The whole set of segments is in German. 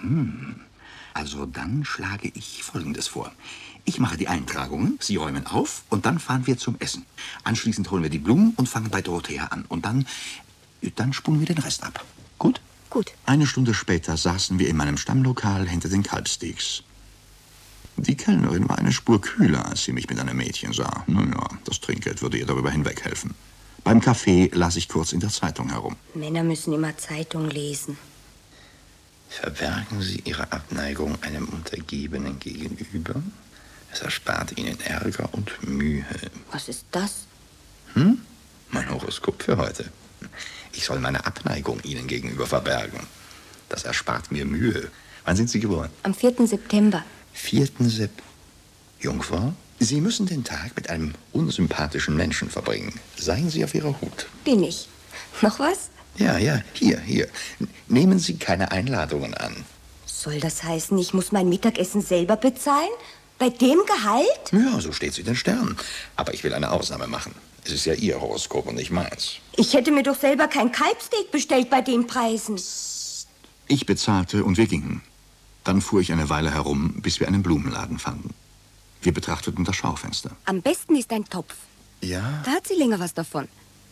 Also dann schlage ich Folgendes vor. Ich mache die Eintragungen, Sie räumen auf und dann fahren wir zum Essen. Anschließend holen wir die Blumen und fangen bei Dorothea an. Und dann spulen wir den Rest ab. Gut? Gut. Eine Stunde später saßen wir in meinem Stammlokal hinter den Kalbsteaks. Die Kellnerin war eine Spur kühler, als sie mich mit einem Mädchen sah. Naja, das Trinkgeld würde ihr darüber hinweghelfen. Beim Kaffee las ich kurz in der Zeitung herum. Männer müssen immer Zeitung lesen. Verbergen Sie Ihre Abneigung einem Untergebenen gegenüber? Es erspart Ihnen Ärger und Mühe. Was ist das? Mein Horoskop für heute. Ich soll meine Abneigung Ihnen gegenüber verbergen. Das erspart mir Mühe. Wann sind Sie geboren? Am 4. September. 4. Sepp. Jungfrau, Sie müssen den Tag mit einem unsympathischen Menschen verbringen. Seien Sie auf Ihrer Hut. Bin ich. Noch was? Ja, hier. Nehmen Sie keine Einladungen an. Soll das heißen, ich muss mein Mittagessen selber bezahlen? Bei dem Gehalt? Ja, so steht's in den Sternen. Aber ich will eine Ausnahme machen. Es ist ja Ihr Horoskop und nicht meins. Ich hätte mir doch selber kein Kalbsteak bestellt bei den Preisen. Ich bezahlte und wir gingen. Dann fuhr ich eine Weile herum, bis wir einen Blumenladen fanden. Wir betrachteten das Schaufenster. Am besten ist ein Topf. Ja, Da hat sie länger was davon.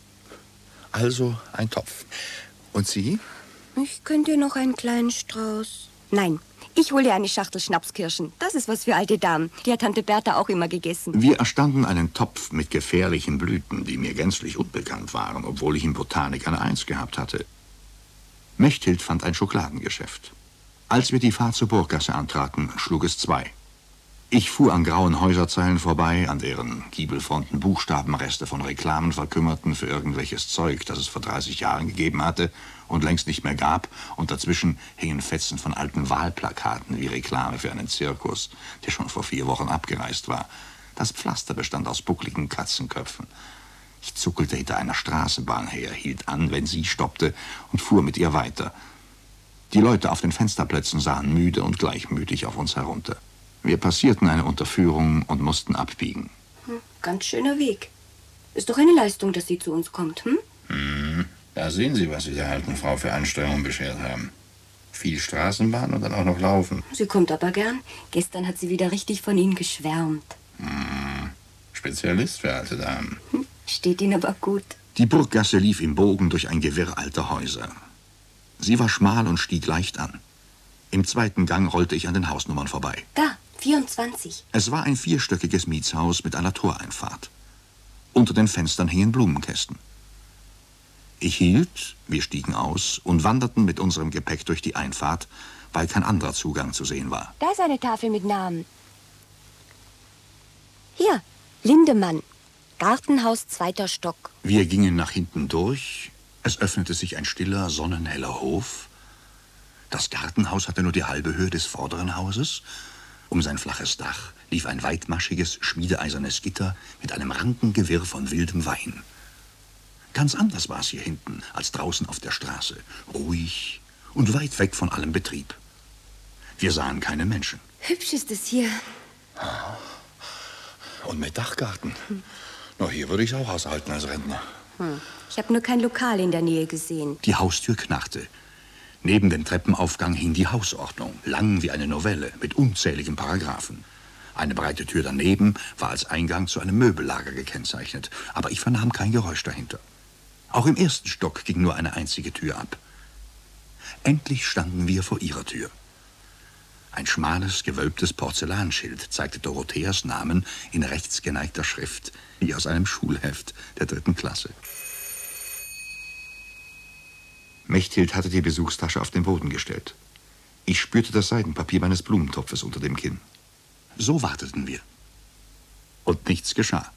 also ein Topf. Und Sie? Ich könnte dir noch einen kleinen Strauß. Nein, ich hole dir eine Schachtel Schnapskirschen. Das ist was für alte Damen. Die hat Tante Bertha auch immer gegessen. Wir erstanden einen Topf mit gefährlichen Blüten, die mir gänzlich unbekannt waren, obwohl ich in Botanik eine 1 gehabt hatte. Mechthild fand ein Schokoladengeschäft. Als wir die Fahrt zur Burggasse antraten, schlug es 2. Ich fuhr an grauen Häuserzeilen vorbei, an deren Giebelfronten Buchstabenreste von Reklamen verkümmerten für irgendwelches Zeug, das es vor 30 Jahren gegeben hatte und längst nicht mehr gab. Und dazwischen hingen Fetzen von alten Wahlplakaten wie Reklame für einen Zirkus, der schon vor 4 Wochen abgereist war. Das Pflaster bestand aus buckligen Katzenköpfen. Ich zuckelte hinter einer Straßenbahn her, hielt an, wenn sie stoppte, und fuhr mit ihr weiter. Die Leute auf den Fensterplätzen sahen müde und gleichmütig auf uns herunter. Wir passierten eine Unterführung und mussten abbiegen. Ganz schöner Weg. Ist doch eine Leistung, dass sie zu uns kommt, Da sehen Sie, was Sie der alten Frau für Anstrengungen beschert haben. Viel Straßenbahn und dann auch noch laufen. Sie kommt aber gern. Gestern hat sie wieder richtig von Ihnen geschwärmt. Spezialist für alte Damen. Steht Ihnen aber gut. Die Burggasse lief im Bogen durch ein Gewirr alter Häuser. Sie war schmal und stieg leicht an. Im 2. Gang rollte ich an den Hausnummern vorbei. Da, 24. Es war ein 4-stöckiges Mietshaus mit einer Toreinfahrt. Unter den Fenstern hingen Blumenkästen. Ich hielt, wir stiegen aus und wanderten mit unserem Gepäck durch die Einfahrt, weil kein anderer Zugang zu sehen war. Da ist eine Tafel mit Namen. Hier, Lindemann. Gartenhaus 2. Stock. Wir gingen nach hinten durch. Es öffnete sich ein stiller, sonnenheller Hof. Das Gartenhaus hatte nur die halbe Höhe des vorderen Hauses. Um sein flaches Dach lief ein weitmaschiges, schmiedeeisernes Gitter mit einem ranken Gewirr von wildem Wein. Ganz anders war es hier hinten als draußen auf der Straße. Ruhig und weit weg von allem Betrieb. Wir sahen keine Menschen. Hübsch ist es hier. Und mit Dachgarten. Na, hier würde ich auch aushalten als Rentner. Ich habe nur kein Lokal in der Nähe gesehen. Die Haustür knarrte. Neben dem Treppenaufgang hing die Hausordnung, lang wie eine Novelle, mit unzähligen Paragraphen. Eine breite Tür daneben war als Eingang zu einem Möbellager gekennzeichnet, aber ich vernahm kein Geräusch dahinter. Auch im 1. Stock ging nur eine einzige Tür ab. Endlich standen wir vor ihrer Tür. Ein schmales, gewölbtes Porzellanschild zeigte Dorotheas Namen in rechtsgeneigter Schrift, wie aus einem Schulheft der 3. Klasse. Mechthild hatte die Besuchstasche auf den Boden gestellt. Ich spürte das Seidenpapier meines Blumentopfes unter dem Kinn. So warteten wir. Und nichts geschah.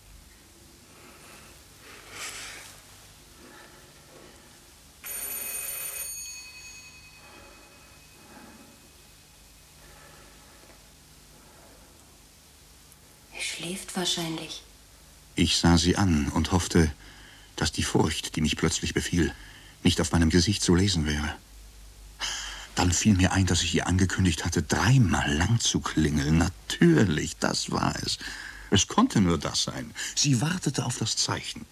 Er schläft wahrscheinlich. Ich sah sie an und hoffte, dass die Furcht, die mich plötzlich befiel, nicht auf meinem Gesicht zu lesen wäre. Dann fiel mir ein, dass ich ihr angekündigt hatte, 3-mal lang zu klingeln. Natürlich, das war es. Es konnte nur das sein. Sie wartete auf das Zeichen.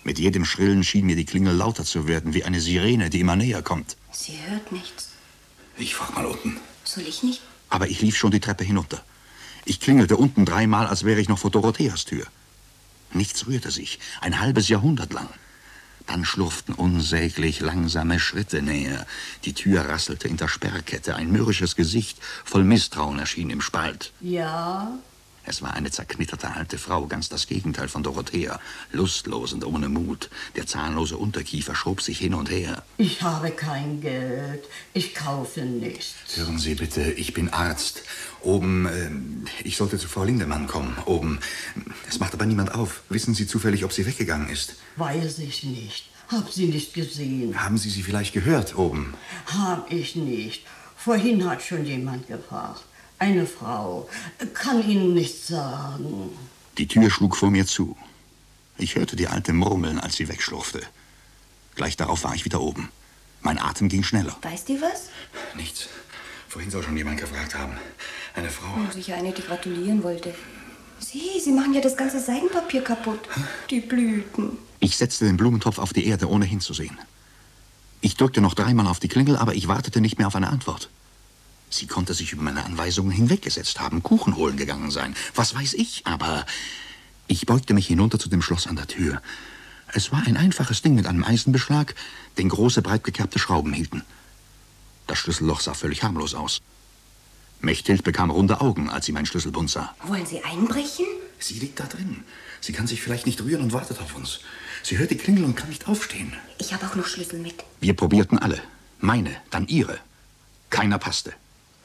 Mit jedem Schrillen schien mir die Klingel lauter zu werden, wie eine Sirene, die immer näher kommt. Sie hört nichts. Ich war mal unten. Soll ich nicht? Aber ich lief schon die Treppe hinunter. Ich klingelte unten 3-mal, als wäre ich noch vor Dorotheas Tür. Nichts rührte sich, ein halbes Jahrhundert lang. Dann schlurften unsäglich langsame Schritte näher. Die Tür rasselte in der Sperrkette. Ein mürrisches Gesicht voll Misstrauen erschien im Spalt. Ja? Es war eine zerknitterte alte Frau, ganz das Gegenteil von Dorothea. Lustlos und ohne Mut. Der zahnlose Unterkiefer schob sich hin und her. Ich habe kein Geld. Ich kaufe nichts. Hören Sie bitte, ich bin Arzt. Oben, ich sollte zu Frau Lindemann kommen. Oben. Es macht aber niemand auf. Wissen Sie zufällig, ob sie weggegangen ist? Weiß ich nicht. Hab sie nicht gesehen. Haben Sie sie vielleicht gehört, oben? Hab ich nicht. Vorhin hat schon jemand gefragt. Eine Frau. Kann Ihnen nichts sagen. Die Tür schlug vor mir zu. Ich hörte die Alte murmeln, als sie wegschlurfte. Gleich darauf war ich wieder oben. Mein Atem ging schneller. Weiß die was? Nichts. Vorhin soll schon jemand gefragt haben. Eine Frau. Sicher eine, die gratulieren wollte. Sie machen ja das ganze Seidenpapier kaputt. Die Blüten. Ich setzte den Blumentopf auf die Erde, ohne hinzusehen. Ich drückte noch 3-mal auf die Klingel, aber ich wartete nicht mehr auf eine Antwort. Sie konnte sich über meine Anweisungen hinweggesetzt haben, Kuchen holen gegangen sein. Was weiß ich, aber ich beugte mich hinunter zu dem Schloss an der Tür. Es war ein einfaches Ding mit einem Eisenbeschlag, den große, breit gekerbte Schrauben hielten. Das Schlüsselloch sah völlig harmlos aus. Mechthild bekam runde Augen, als sie meinen Schlüsselbund sah. Wollen Sie einbrechen? Sie liegt da drin. Sie kann sich vielleicht nicht rühren und wartet auf uns. Sie hört die Klingel und kann nicht aufstehen. Ich habe auch noch Schlüssel mit. Wir probierten alle. Meine, dann ihre. Keiner passte.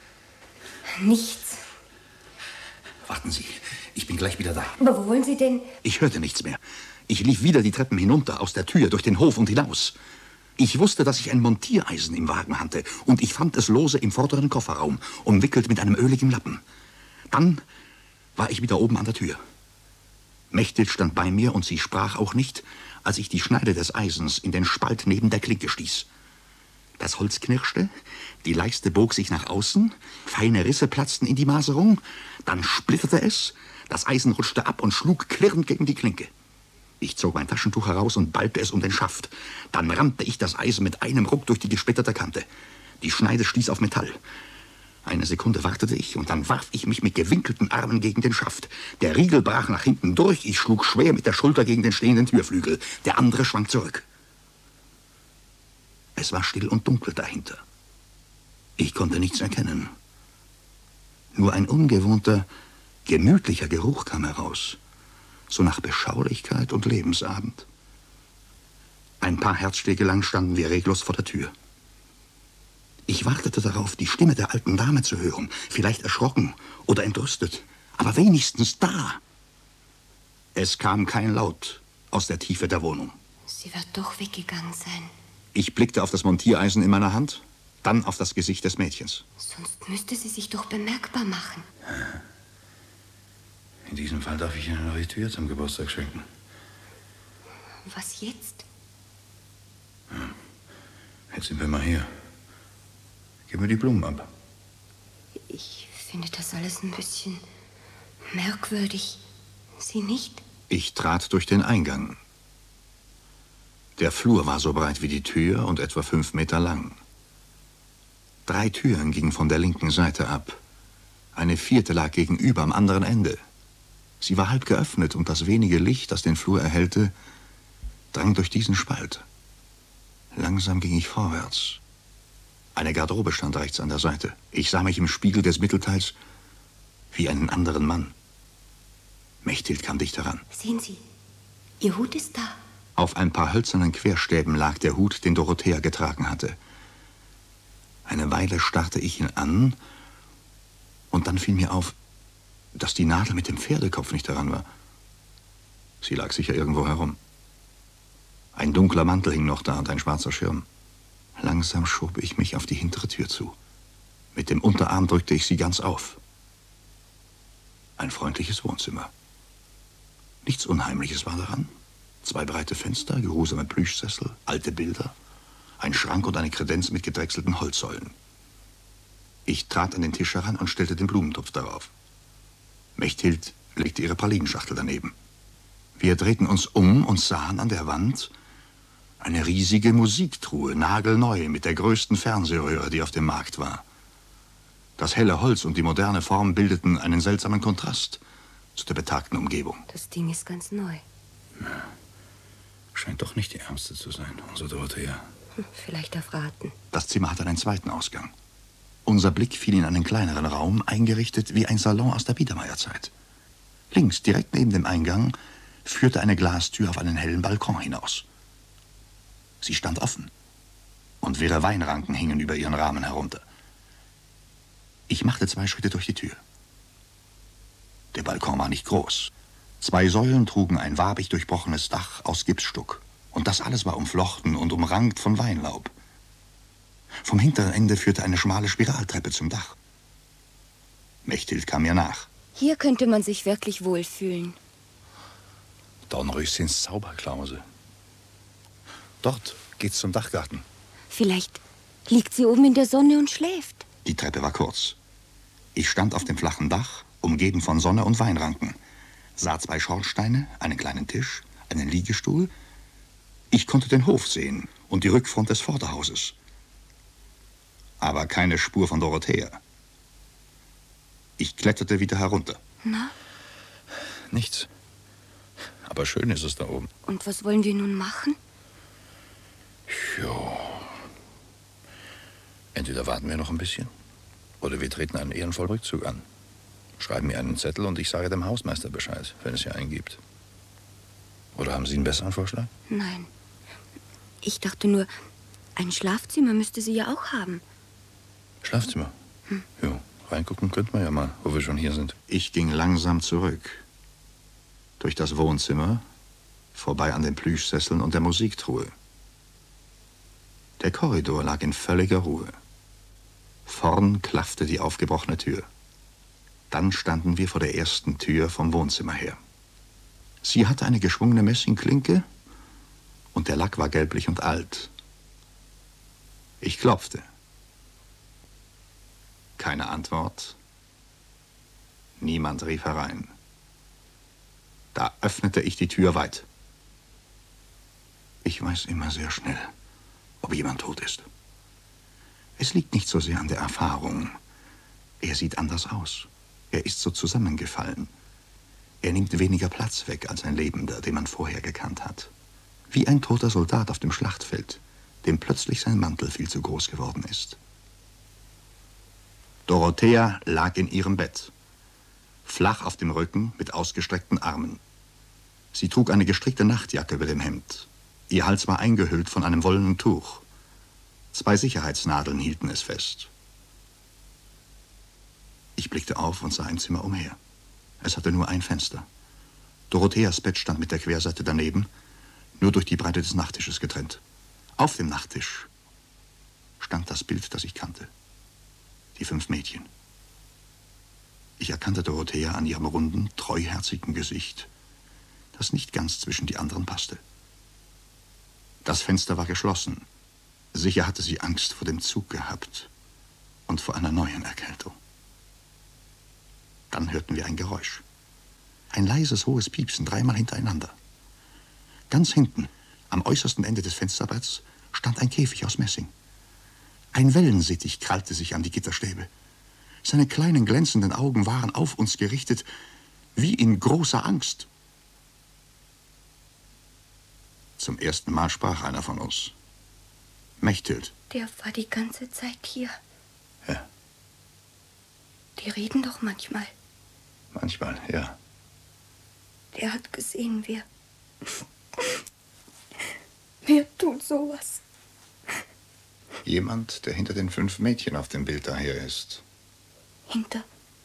Nichts. Warten Sie, ich bin gleich wieder da. Aber wo wollen Sie denn? Ich hörte nichts mehr. Ich lief wieder die Treppen hinunter, aus der Tür, durch den Hof und hinaus. Ich wusste, dass ich ein Montiereisen im Wagen hatte, und ich fand es lose im vorderen Kofferraum, umwickelt mit einem öligen Lappen. Dann war ich wieder oben an der Tür. Mechthild stand bei mir, und sie sprach auch nicht, als ich die Schneide des Eisens in den Spalt neben der Klinke stieß. Das Holz knirschte, die Leiste bog sich nach außen, feine Risse platzten in die Maserung, dann splitterte es, das Eisen rutschte ab und schlug klirrend gegen die Klinke. Ich zog mein Taschentuch heraus und ballte es um den Schaft. Dann rammte ich das Eisen mit einem Ruck durch die gesplitterte Kante. Die Schneide stieß auf Metall. Eine Sekunde wartete ich, und dann warf ich mich mit gewinkelten Armen gegen den Schaft. Der Riegel brach nach hinten durch, ich schlug schwer mit der Schulter gegen den stehenden Türflügel. Der andere schwang zurück. Es war still und dunkel dahinter. Ich konnte nichts erkennen. Nur ein ungewohnter, gemütlicher Geruch kam heraus, so nach Beschaulichkeit und Lebensabend. Ein paar Herzschläge lang standen wir reglos vor der Tür. Ich wartete darauf, die Stimme der alten Dame zu hören, vielleicht erschrocken oder entrüstet, aber wenigstens da. Es kam kein Laut aus der Tiefe der Wohnung. Sie wird doch weggegangen sein. Ich blickte auf das Montiereisen in meiner Hand, dann auf das Gesicht des Mädchens. Sonst müsste sie sich doch bemerkbar machen. In diesem Fall darf ich Ihnen eine neue Tür zum Geburtstag schenken. Was jetzt? Ja. Jetzt sind wir mal hier. Gib mir die Blumen ab. Ich finde das alles ein bisschen merkwürdig. Sie nicht? Ich trat durch den Eingang. Der Flur war so breit wie die Tür und etwa 5 Meter lang. 3 Türen gingen von der linken Seite ab. Eine 4. lag gegenüber am anderen Ende. Sie war halb geöffnet, und das wenige Licht, das den Flur erhellte, drang durch diesen Spalt. Langsam ging ich vorwärts. Eine Garderobe stand rechts an der Seite. Ich sah mich im Spiegel des Mittelteils wie einen anderen Mann. Mechthild kam dicht heran. Sehen Sie, Ihr Hut ist da. Auf ein paar hölzernen Querstäben lag der Hut, den Dorothea getragen hatte. Eine Weile starrte ich ihn an, und dann fiel mir auf, dass die Nadel mit dem Pferdekopf nicht daran war. Sie lag sicher irgendwo herum. Ein dunkler Mantel hing noch da und ein schwarzer Schirm. Langsam schob ich mich auf die hintere Tür zu. Mit dem Unterarm drückte ich sie ganz auf. Ein freundliches Wohnzimmer. Nichts Unheimliches war daran. 2 breite Fenster, geruhsame Plüschsessel, alte Bilder, ein Schrank und eine Kredenz mit gedrechselten Holzsäulen. Ich trat an den Tisch heran und stellte den Blumentopf darauf. Mechthild legte ihre Pralinenschachtel daneben. Wir drehten uns um und sahen an der Wand eine riesige Musiktruhe, nagelneu, mit der größten Fernsehröhre, die auf dem Markt war. Das helle Holz und die moderne Form bildeten einen seltsamen Kontrast zu der betagten Umgebung. Das Ding ist ganz neu. Ja. Scheint doch nicht die ärmste zu sein, unsere Dorothea. Vielleicht auf Raten. Das Zimmer hat einen zweiten Ausgang. Unser Blick fiel in einen kleineren Raum, eingerichtet wie ein Salon aus der Biedermeierzeit. Links, direkt neben dem Eingang, führte eine Glastür auf einen hellen Balkon hinaus. Sie stand offen, und wirre Weinranken hingen über ihren Rahmen herunter. Ich machte 2 Schritte durch die Tür. Der Balkon war nicht groß. 2 Säulen trugen ein wabig durchbrochenes Dach aus Gipsstuck. Und das alles war umflochten und umrankt von Weinlaub. Vom hinteren Ende führte eine schmale Spiraltreppe zum Dach. Mechthild kam mir nach. Hier könnte man sich wirklich wohlfühlen. Dornröschens Zauberklause. Dort geht's zum Dachgarten. Vielleicht liegt sie oben in der Sonne und schläft. Die Treppe war kurz. Ich stand auf dem flachen Dach, umgeben von Sonne und Weinranken, sah 2 Schornsteine, einen kleinen Tisch, einen Liegestuhl. Ich konnte den Hof sehen und die Rückfront des Vorderhauses. Aber keine Spur von Dorothea. Ich kletterte wieder herunter. Na? Nichts. Aber schön ist es da oben. Und was wollen wir nun machen? Jo. Entweder warten wir noch ein bisschen, oder wir treten einen ehrenvollen Rückzug an. Schreiben mir einen Zettel und ich sage dem Hausmeister Bescheid, wenn es hier einen gibt. Oder haben Sie einen besseren Vorschlag? Nein. Ich dachte nur, ein Schlafzimmer müsste sie ja auch haben. Schlafzimmer? Jo, reingucken könnten wir ja mal, wo wir schon hier sind. Ich ging langsam zurück. Durch das Wohnzimmer, vorbei an den Plüschsesseln und der Musiktruhe. Der Korridor lag in völliger Ruhe. Vorn klaffte die aufgebrochene Tür. Dann standen wir vor der ersten Tür vom Wohnzimmer her. Sie hatte eine geschwungene Messingklinke und der Lack war gelblich und alt. Ich klopfte. Keine Antwort. Niemand rief herein. Da öffnete ich die Tür weit. Ich weiß immer sehr schnell, ob jemand tot ist. Es liegt nicht so sehr an der Erfahrung. Er sieht anders aus. Er ist so zusammengefallen. Er nimmt weniger Platz weg als ein Lebender, den man vorher gekannt hat. Wie ein toter Soldat auf dem Schlachtfeld, dem plötzlich sein Mantel viel zu groß geworden ist. Dorothea lag in ihrem Bett, flach auf dem Rücken mit ausgestreckten Armen. Sie trug eine gestrickte Nachtjacke über dem Hemd. Ihr Hals war eingehüllt von einem wollenen Tuch. 2 Sicherheitsnadeln hielten es fest. Ich blickte auf und sah im Zimmer umher. Es hatte nur ein Fenster. Dorotheas Bett stand mit der Querseite daneben, nur durch die Breite des Nachttisches getrennt. Auf dem Nachttisch stand das Bild, das ich kannte. Die 5 Mädchen. Ich erkannte Dorothea an ihrem runden, treuherzigen Gesicht, das nicht ganz zwischen die anderen passte. Das Fenster war geschlossen. Sicher hatte sie Angst vor dem Zug gehabt und vor einer neuen Erkältung. Dann hörten wir ein Geräusch. Ein leises, hohes Piepsen, 3-mal hintereinander. Ganz hinten, am äußersten Ende des Fensterbretts, stand ein Käfig aus Messing. Ein Wellensittich krallte sich an die Gitterstäbe. Seine kleinen, glänzenden Augen waren auf uns gerichtet, wie in großer Angst. Zum ersten Mal sprach einer von uns. Mechthild. Der war die ganze Zeit hier. Ja. Die reden doch manchmal. Manchmal, ja. Der hat gesehen, wer tut sowas? Jemand, der hinter den 5 Mädchen auf dem Bild daher ist. Hinter?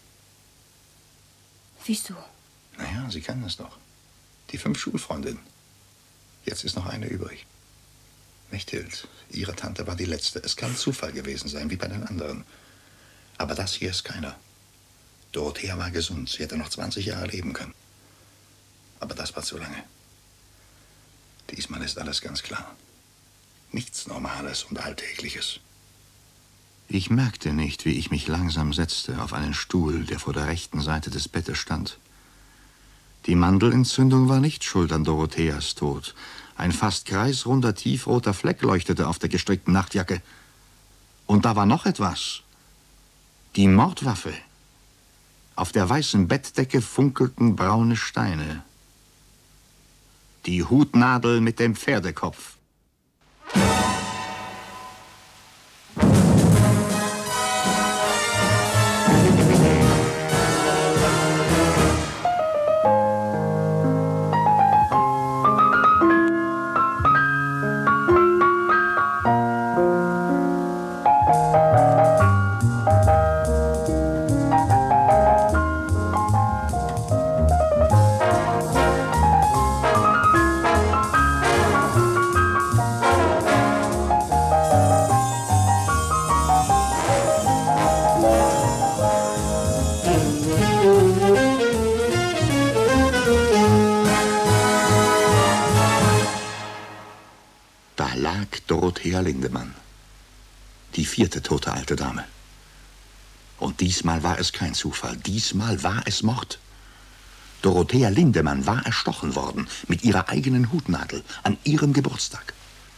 Wieso? Naja, Sie kennen es doch. Die 5 Schulfreundinnen. Jetzt ist noch eine übrig. Mechthild, Ihre Tante war die letzte. Es kann Zufall gewesen sein, wie bei den anderen. Aber das hier ist keiner. Dorothea war gesund. Sie hätte noch 20 Jahre leben können. Aber das war zu lange. Diesmal ist alles ganz klar. Nichts Normales und Alltägliches. Ich merkte nicht, wie ich mich langsam setzte auf einen Stuhl, der vor der rechten Seite des Bettes stand. Die Mandelentzündung war nicht schuld an Dorotheas Tod. Ein fast kreisrunder, tiefroter Fleck leuchtete auf der gestrickten Nachtjacke. Und da war noch etwas. Die Mordwaffe. Auf der weißen Bettdecke funkelten braune Steine. Die Hutnadel mit dem Pferdekopf. Dorothea Lindemann, die 4. tote alte Dame. Und diesmal war es kein Zufall, diesmal war es Mord. Dorothea Lindemann war erstochen worden mit ihrer eigenen Hutnadel an ihrem Geburtstag.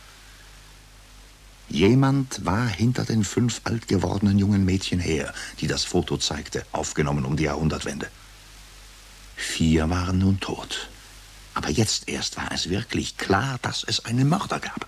Jemand war hinter den 5 alt gewordenen jungen Mädchen her, die das Foto zeigte, aufgenommen um die Jahrhundertwende. 4 waren nun tot. Aber jetzt erst war es wirklich klar, dass es einen Mörder gab.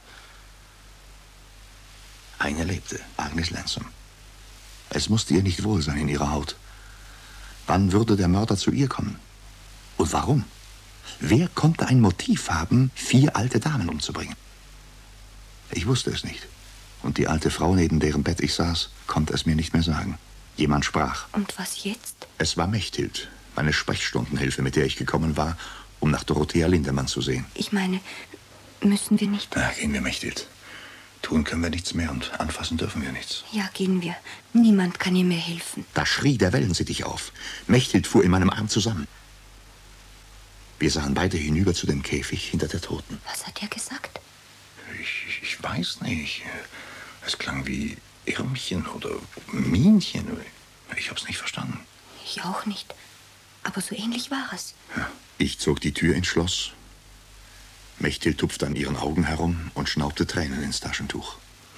Eine lebte, Agnes Lansom. Es musste ihr nicht wohl sein in ihrer Haut. Wann würde der Mörder zu ihr kommen? Und warum? Wer konnte ein Motiv haben, 4 alte Damen umzubringen? Ich wusste es nicht. Und die alte Frau, neben deren Bett ich saß, konnte es mir nicht mehr sagen. Jemand sprach. Und was jetzt? Es war Mechthild, meine Sprechstundenhilfe, mit der ich gekommen war, um nach Dorothea Lindemann zu sehen. Ich meine, müssen wir nicht... Na, gehen wir, Mechthild. Tun können wir nichts mehr und anfassen dürfen wir nichts. Ja, gehen wir. Niemand kann ihr mehr helfen. Da schrie der Wellensittich auf. Mechthild fuhr in meinem Arm zusammen. Wir sahen beide hinüber zu dem Käfig hinter der Toten. Was hat er gesagt? Ich weiß nicht. Es klang wie Irmchen oder Minchen. Ich hab's nicht verstanden. Ich auch nicht. Aber so ähnlich war es. Ja. Ich zog die Tür ins Schloss. Mechthild tupfte an ihren Augen herum und schnaubte Tränen ins Taschentuch.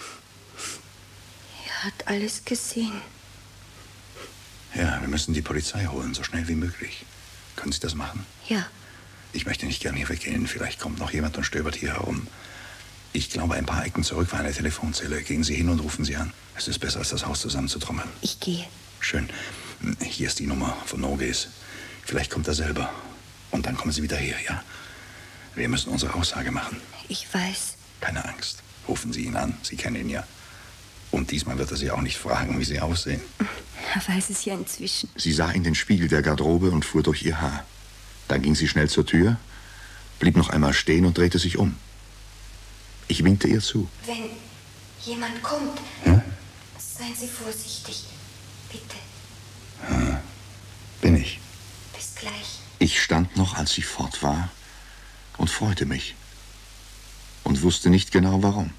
Er hat alles gesehen. Ja, wir müssen die Polizei holen, so schnell wie möglich. Können Sie das machen? Ja. Ich möchte nicht gern hier weggehen. Vielleicht kommt noch jemand und stöbert hier herum. Ich glaube, ein paar Ecken zurück war eine Telefonzelle. Gehen Sie hin und rufen Sie an. Es ist besser, als das Haus zusammenzutrommeln. Ich gehe. Schön. Hier ist die Nummer von Noges. Vielleicht kommt er selber. Und dann kommen Sie wieder her, ja? Wir müssen unsere Aussage machen. Ich weiß. Keine Angst. Rufen Sie ihn an. Sie kennen ihn ja. Und diesmal wird er Sie auch nicht fragen, wie Sie aussehen. Er weiß es ja inzwischen. Sie sah in den Spiegel der Garderobe und fuhr durch ihr Haar. Dann ging sie schnell zur Tür, blieb noch einmal stehen und drehte sich um. Ich winkte ihr zu. Wenn jemand kommt, ja? Seien Sie vorsichtig. Bitte. Ja, bin ich. Bis gleich. Ich stand noch, als sie fort war, und freute mich. Und wusste nicht genau, warum.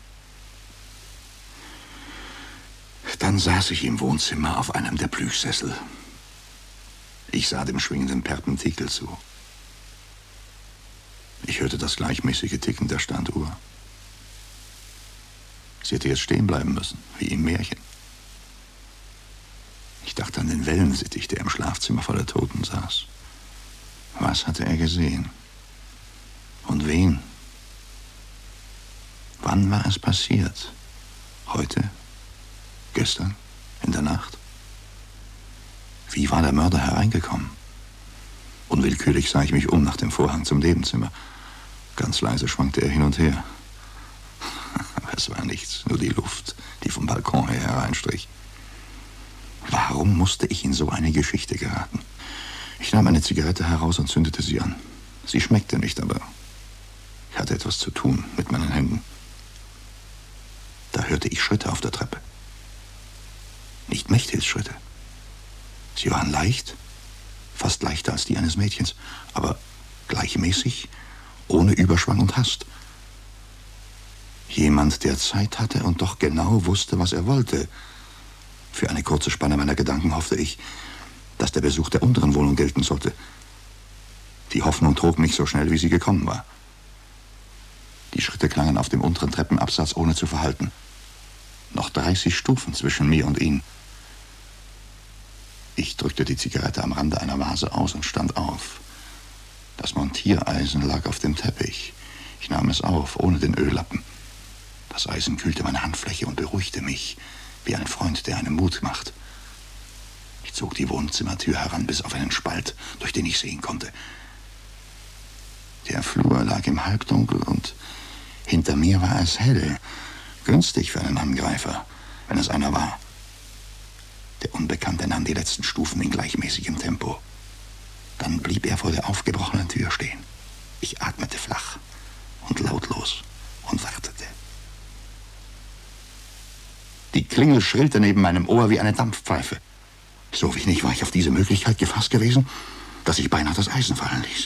Dann saß ich im Wohnzimmer auf einem der Plüschsessel. Ich sah dem schwingenden Perpentikel zu. Ich hörte das gleichmäßige Ticken der Standuhr. Sie hätte jetzt stehen bleiben müssen, wie im Märchen. Ich dachte an den Wellensittich, der im Schlafzimmer vor der Toten saß. Was hatte er gesehen? Und wen? Wann war es passiert? Heute? Gestern? In der Nacht? Wie war der Mörder hereingekommen? Unwillkürlich sah ich mich um nach dem Vorhang zum Nebenzimmer. Ganz leise schwankte er hin und her. Aber es war nichts, nur die Luft, die vom Balkon her hereinstrich. Warum musste ich in so eine Geschichte geraten? Ich nahm eine Zigarette heraus und zündete sie an. Sie schmeckte nicht, aber ich hatte etwas zu tun mit meinen Händen. Da hörte ich Schritte auf der Treppe. Nicht Mechthilds Schritte. Sie waren leicht, fast leichter als die eines Mädchens, aber gleichmäßig, ohne Überschwang und Hast. Jemand, der Zeit hatte und doch genau wusste, was er wollte. Für eine kurze Spanne meiner Gedanken hoffte ich, dass der Besuch der unteren Wohnung gelten sollte. Die Hoffnung trug mich so schnell, wie sie gekommen war. Die Schritte klangen auf dem unteren Treppenabsatz, ohne zu verhalten. Noch 30 Stufen zwischen mir und ihm. Ich drückte die Zigarette am Rande einer Vase aus und stand auf. Das Montiereisen lag auf dem Teppich. Ich nahm es auf, ohne den Öllappen. Das Eisen kühlte meine Handfläche und beruhigte mich, wie ein Freund, der einem Mut macht. Ich zog die Wohnzimmertür heran bis auf einen Spalt, durch den ich sehen konnte. Der Flur lag im Halbdunkel und hinter mir war es hell. Günstig für einen Angreifer, wenn es einer war. Der Unbekannte nahm die letzten Stufen in gleichmäßigem Tempo. Dann blieb er vor der aufgebrochenen Tür stehen. Ich atmete flach und lautlos und wartete. Die Klingel schrillte neben meinem Ohr wie eine Dampfpfeife. So wenig war ich auf diese Möglichkeit gefasst gewesen, dass ich beinahe das Eisen fallen ließ.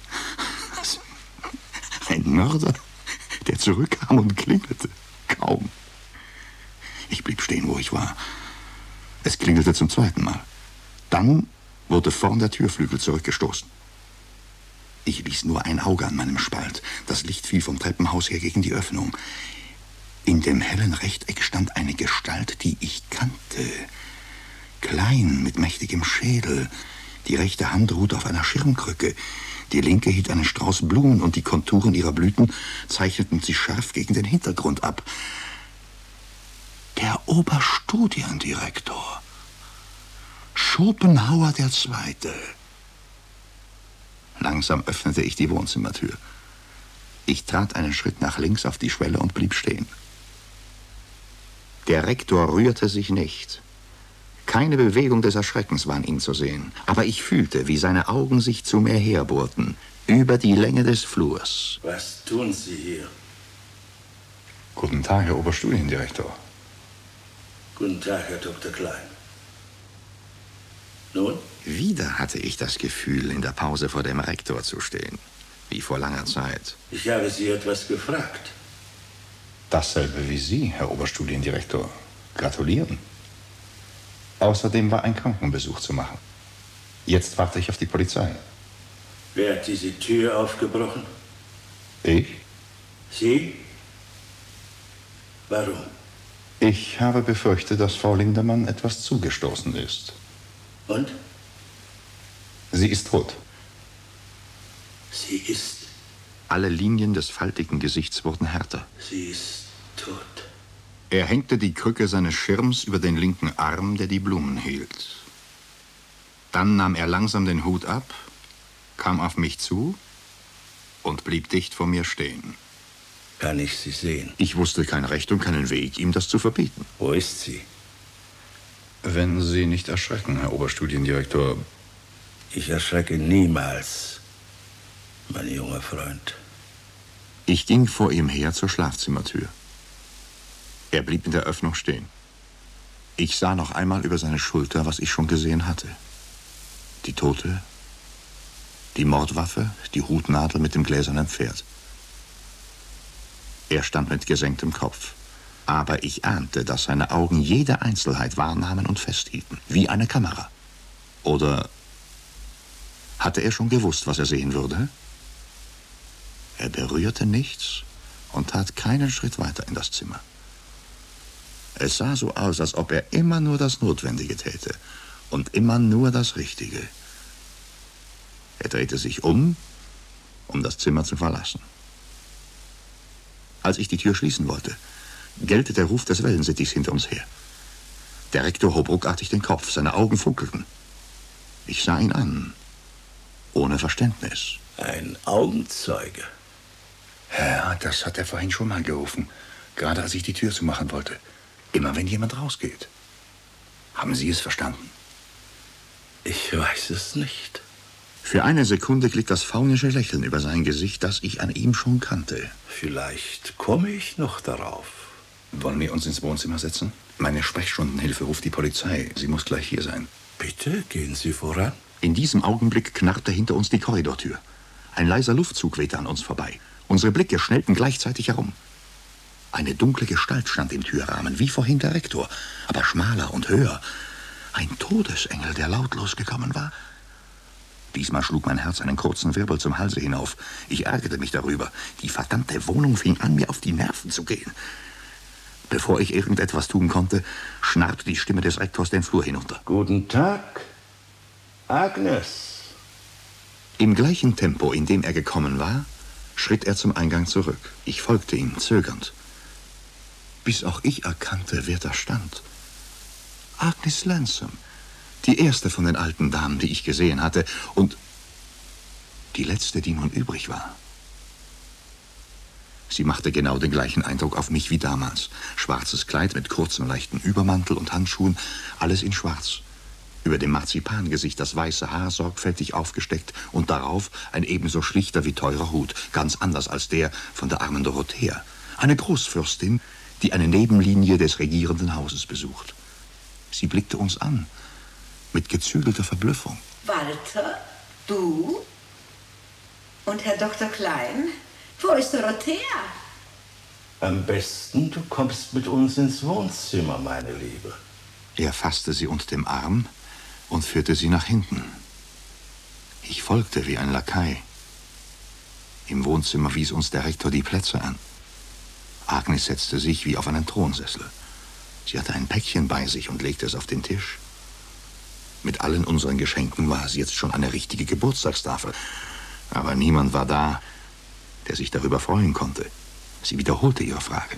Ein Mörder, der zurückkam und klingelte. Kaum. Ich blieb stehen, wo ich war. Es klingelte zum zweiten Mal. Dann wurde vorn der Türflügel zurückgestoßen. Ich ließ nur ein Auge an meinem Spalt. Das Licht fiel vom Treppenhaus her gegen die Öffnung. In dem hellen Rechteck stand eine Gestalt, die ich kannte. Klein, mit mächtigem Schädel. Die rechte Hand ruhte auf einer Schirmkrücke. Die linke hielt einen Strauß Blumen und die Konturen ihrer Blüten zeichneten sie scharf gegen den Hintergrund ab. Der Oberstudiendirektor. Schopenhauer II. Langsam öffnete ich die Wohnzimmertür. Ich trat einen Schritt nach links auf die Schwelle und blieb stehen. Der Rektor rührte sich nicht. Keine Bewegung des Erschreckens war an ihm zu sehen. Aber ich fühlte, wie seine Augen sich zu mir herbohrten, über die Länge des Flurs. Was tun Sie hier? Guten Tag, Herr Oberstudiendirektor. Guten Tag, Herr Dr. Klein. Nun? Wieder hatte ich das Gefühl, in der Pause vor dem Rektor zu stehen, wie vor langer Zeit. Ich habe Sie etwas gefragt. Dasselbe wie Sie, Herr Oberstudiendirektor. Gratulieren. Außerdem war ein Krankenbesuch zu machen. Jetzt warte ich auf die Polizei. Wer hat diese Tür aufgebrochen? Ich? Sie? Warum? Ich habe befürchtet, dass Frau Lindemann etwas zugestoßen ist. Und? Sie ist tot. Sie ist... Alle Linien des faltigen Gesichts wurden härter. Sie ist tot. Er hängte die Krücke seines Schirms über den linken Arm, der die Blumen hielt. Dann nahm er langsam den Hut ab, kam auf mich zu und blieb dicht vor mir stehen. Kann ich Sie sehen? Ich wusste kein Recht und keinen Weg, ihm das zu verbieten. Wo ist sie? Wenn Sie nicht erschrecken, Herr Oberstudiendirektor. Ich erschrecke niemals, mein junger Freund. Ich ging vor ihm her zur Schlafzimmertür. Er blieb in der Öffnung stehen. Ich sah noch einmal über seine Schulter, was ich schon gesehen hatte. Die Tote, die Mordwaffe, die Hutnadel mit dem gläsernen Pferd. Er stand mit gesenktem Kopf. Aber ich ahnte, dass seine Augen jede Einzelheit wahrnahmen und festhielten, wie eine Kamera. Oder hatte er schon gewusst, was er sehen würde? Er berührte nichts und tat keinen Schritt weiter in das Zimmer. Es sah so aus, als ob er immer nur das Notwendige täte und immer nur das Richtige. Er drehte sich um das Zimmer zu verlassen. Als ich die Tür schließen wollte, gellte der Ruf des Wellensittichs hinter uns her. Der Rektor hob ruckartig den Kopf, seine Augen funkelten. Ich sah ihn an, ohne Verständnis. Ein Augenzeuge. Ja, das hat er vorhin schon mal gerufen, gerade als ich die Tür zumachen wollte. Immer wenn jemand rausgeht. Haben Sie es verstanden? Ich weiß es nicht. Für eine Sekunde glitt das faunische Lächeln über sein Gesicht, das ich an ihm schon kannte. Vielleicht komme ich noch darauf. Wollen wir uns ins Wohnzimmer setzen? Meine Sprechstundenhilfe ruft die Polizei. Sie muss gleich hier sein. Bitte, gehen Sie voran. In diesem Augenblick knarrte hinter uns die Korridortür. Ein leiser Luftzug wehte an uns vorbei. Unsere Blicke schnellten gleichzeitig herum. Eine dunkle Gestalt stand im Türrahmen, wie vorhin der Rektor, aber schmaler und höher. Ein Todesengel, der lautlos gekommen war. Diesmal schlug mein Herz einen kurzen Wirbel zum Halse hinauf. Ich ärgerte mich darüber. Die verdammte Wohnung fing an, mir auf die Nerven zu gehen. Bevor ich irgendetwas tun konnte, schnarrte die Stimme des Rektors den Flur hinunter. Guten Tag, Agnes. Im gleichen Tempo, in dem er gekommen war, schritt er zum Eingang zurück. Ich folgte ihm, zögernd. Bis auch ich erkannte, wer da stand. Agnes Lansome, die erste von den alten Damen, die ich gesehen hatte, und die letzte, die nun übrig war. Sie machte genau den gleichen Eindruck auf mich wie damals. Schwarzes Kleid mit kurzem, leichten Übermantel und Handschuhen, alles in schwarz. Über dem Marzipangesicht das weiße Haar sorgfältig aufgesteckt und darauf ein ebenso schlichter wie teurer Hut, ganz anders als der von der armen Dorothea. Eine Großfürstin, die eine Nebenlinie des regierenden Hauses besucht. Sie blickte uns an, mit gezügelter Verblüffung. Walter, du und Herr Dr. Klein? Wo ist Dorothea? Am besten, du kommst mit uns ins Wohnzimmer, meine Liebe. Er fasste sie unter dem Arm und führte sie nach hinten. Ich folgte wie ein Lakai. Im Wohnzimmer wies uns der Rektor die Plätze an. Agnes setzte sich wie auf einen Thronsessel. Sie hatte ein Päckchen bei sich und legte es auf den Tisch. Mit allen unseren Geschenken war es jetzt schon eine richtige Geburtstagstafel. Aber niemand war da, der sich darüber freuen konnte. Sie wiederholte ihre Frage.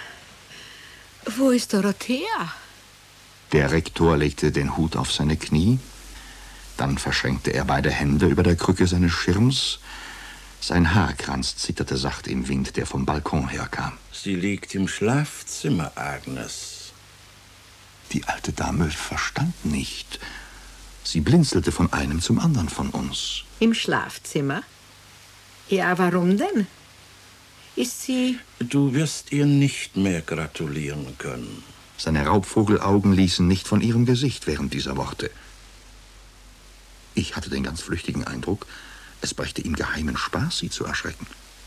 Wo ist Dorothea? Der Rektor legte den Hut auf seine Knie. Dann verschränkte er beide Hände über der Krücke seines Schirms. Sein Haarkranz zitterte sacht im Wind, der vom Balkon herkam. Sie liegt im Schlafzimmer, Agnes. Die alte Dame verstand nicht. Sie blinzelte von einem zum anderen von uns. Im Schlafzimmer? Ja, warum denn? Ist sie... Du wirst ihr nicht mehr gratulieren können. Seine Raubvogelaugen ließen nicht von ihrem Gesicht während dieser Worte. Ich hatte den ganz flüchtigen Eindruck, es brächte ihm geheimen Spaß, sie zu erschrecken.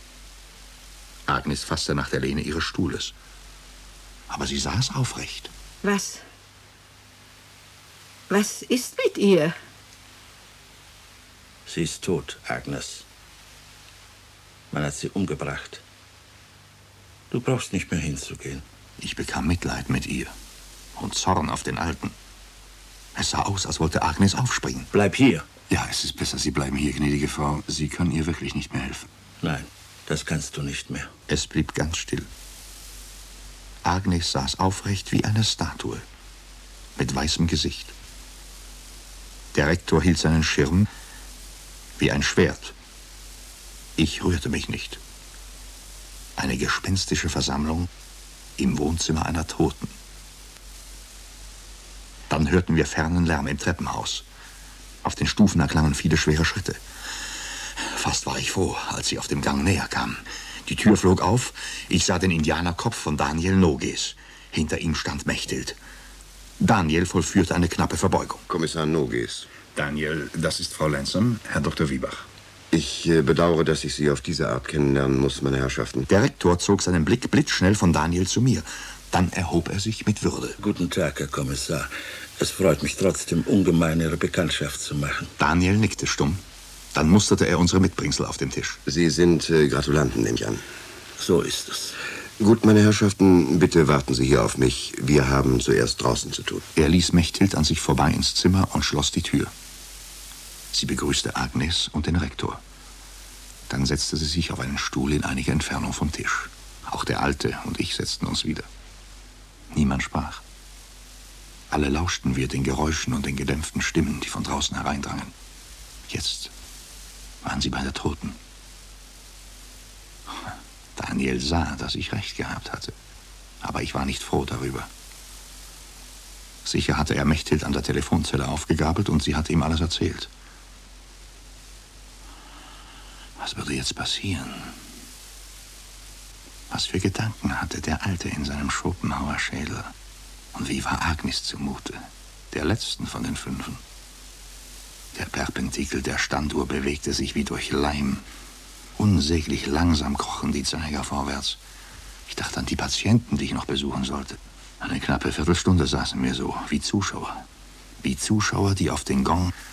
Agnes fasste nach der Lehne ihres Stuhles. Aber sie saß aufrecht. Was? Was ist mit ihr? Sie ist tot, Agnes. Man hat sie umgebracht. Du brauchst nicht mehr hinzugehen. Ich bekam Mitleid mit ihr und Zorn auf den Alten. Es sah aus, als wollte Agnes aufspringen. Bleib hier. Ja, es ist besser, Sie bleiben hier, gnädige Frau. Sie können ihr wirklich nicht mehr helfen. Nein, das kannst du nicht mehr. Es blieb ganz still. Agnes saß aufrecht wie eine Statue, mit weißem Gesicht. Der Rektor hielt seinen Schirm wie ein Schwert. Ich rührte mich nicht. Eine gespenstische Versammlung im Wohnzimmer einer Toten. Dann hörten wir fernen Lärm im Treppenhaus. Auf den Stufen erklangen viele schwere Schritte. Fast war ich froh, als sie auf dem Gang näher kamen. Die Tür flog auf. Ich sah den Indianerkopf von Daniel Noges. Hinter ihm stand Mechthild. Daniel vollführte eine knappe Verbeugung. Kommissar Noges. Daniel, das ist Frau Lansome, Herr Dr. Wiebach. Ich bedauere, dass ich Sie auf diese Art kennenlernen muss, meine Herrschaften. Der Rektor zog seinen Blick blitzschnell von Daniel zu mir. Dann erhob er sich mit Würde. Guten Tag, Herr Kommissar. Es freut mich trotzdem ungemein, Ihre Bekanntschaft zu machen. Daniel nickte stumm. Dann musterte er unsere Mitbringsel auf dem Tisch. Sie sind Gratulanten, nehme ich an. So ist es. Gut, meine Herrschaften, bitte warten Sie hier auf mich. Wir haben zuerst draußen zu tun. Er ließ Mechthild an sich vorbei ins Zimmer und schloss die Tür. Sie begrüßte Agnes und den Rektor. Dann setzte sie sich auf einen Stuhl in einiger Entfernung vom Tisch. Auch der Alte und ich setzten uns wieder. Niemand sprach. Alle lauschten wir den Geräuschen und den gedämpften Stimmen, die von draußen hereindrangen. Jetzt waren sie bei der Toten. Daniel sah, dass ich recht gehabt hatte. Aber ich war nicht froh darüber. Sicher hatte er Mechthild an der Telefonzelle aufgegabelt und sie hatte ihm alles erzählt. Was würde jetzt passieren? Was für Gedanken hatte der Alte in seinem Schopenhauer-Schädel? Und wie war Agnes zumute, der letzten von den 5? Der Perpentikel der Standuhr bewegte sich wie durch Leim. Unsäglich langsam krochen die Zeiger vorwärts. Ich dachte an die Patienten, die ich noch besuchen sollte. Eine knappe Viertelstunde saßen wir so, wie Zuschauer. Wie Zuschauer, die auf den Gong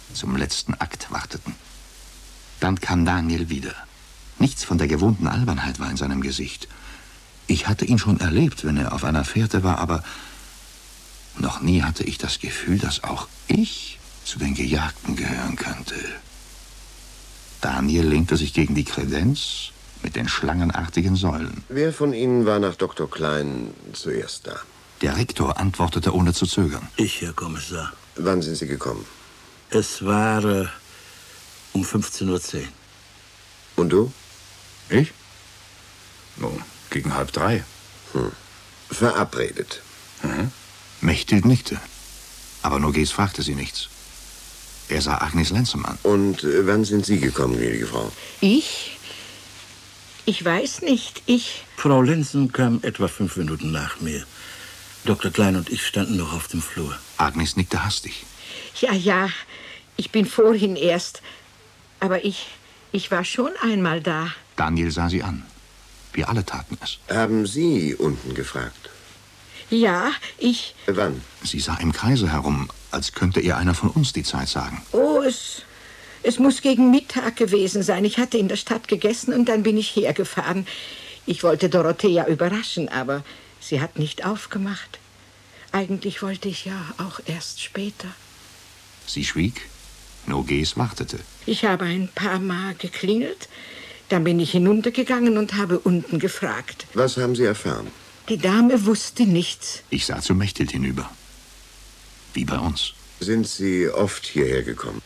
zum letzten Akt warteten. Dann kam Daniel wieder. Nichts von der gewohnten Albernheit war in seinem Gesicht. Ich hatte ihn schon erlebt, wenn er auf einer Fährte war, aber noch nie hatte ich das Gefühl, dass auch ich zu den Gejagten gehören könnte. Daniel lehnte sich gegen die Kredenz mit den schlangenartigen Säulen. Wer von Ihnen war nach Dr. Klein zuerst da? Der Rektor antwortete ohne zu zögern. Ich, Herr Kommissar. Wann sind Sie gekommen? Es war um 15:10 Uhr. Und du? Ich? Nun, gegen 2:30. Verabredet. Mechthild nickte. Aber Nogues fragte sie nichts. Er sah Agnes Lenzemann. Und wann sind Sie gekommen, gnädige Frau? Ich weiß nicht. Frau Lenzen kam etwa 5 Minuten nach mir. Dr. Klein und ich standen noch auf dem Flur. Agnes nickte hastig. Ja, ich bin vorhin erst. Aber ich war schon einmal da. Daniel sah sie an. Wir alle taten es. Haben Sie unten gefragt? Ja, Wann? Sie sah im Kreise herum, als könnte ihr einer von uns die Zeit sagen. Oh, es muss gegen Mittag gewesen sein. Ich hatte in der Stadt gegessen und dann bin ich hergefahren. Ich wollte Dorothea überraschen, aber sie hat nicht aufgemacht. Eigentlich wollte ich ja auch erst später. Sie schwieg. Nogues wartete. Ich habe ein paar Mal geklingelt. Dann bin ich hinuntergegangen und habe unten gefragt. Was haben Sie erfahren? Die Dame wusste nichts. Ich sah zu Mechthild hinüber. Wie bei uns. Sind Sie oft hierher gekommen?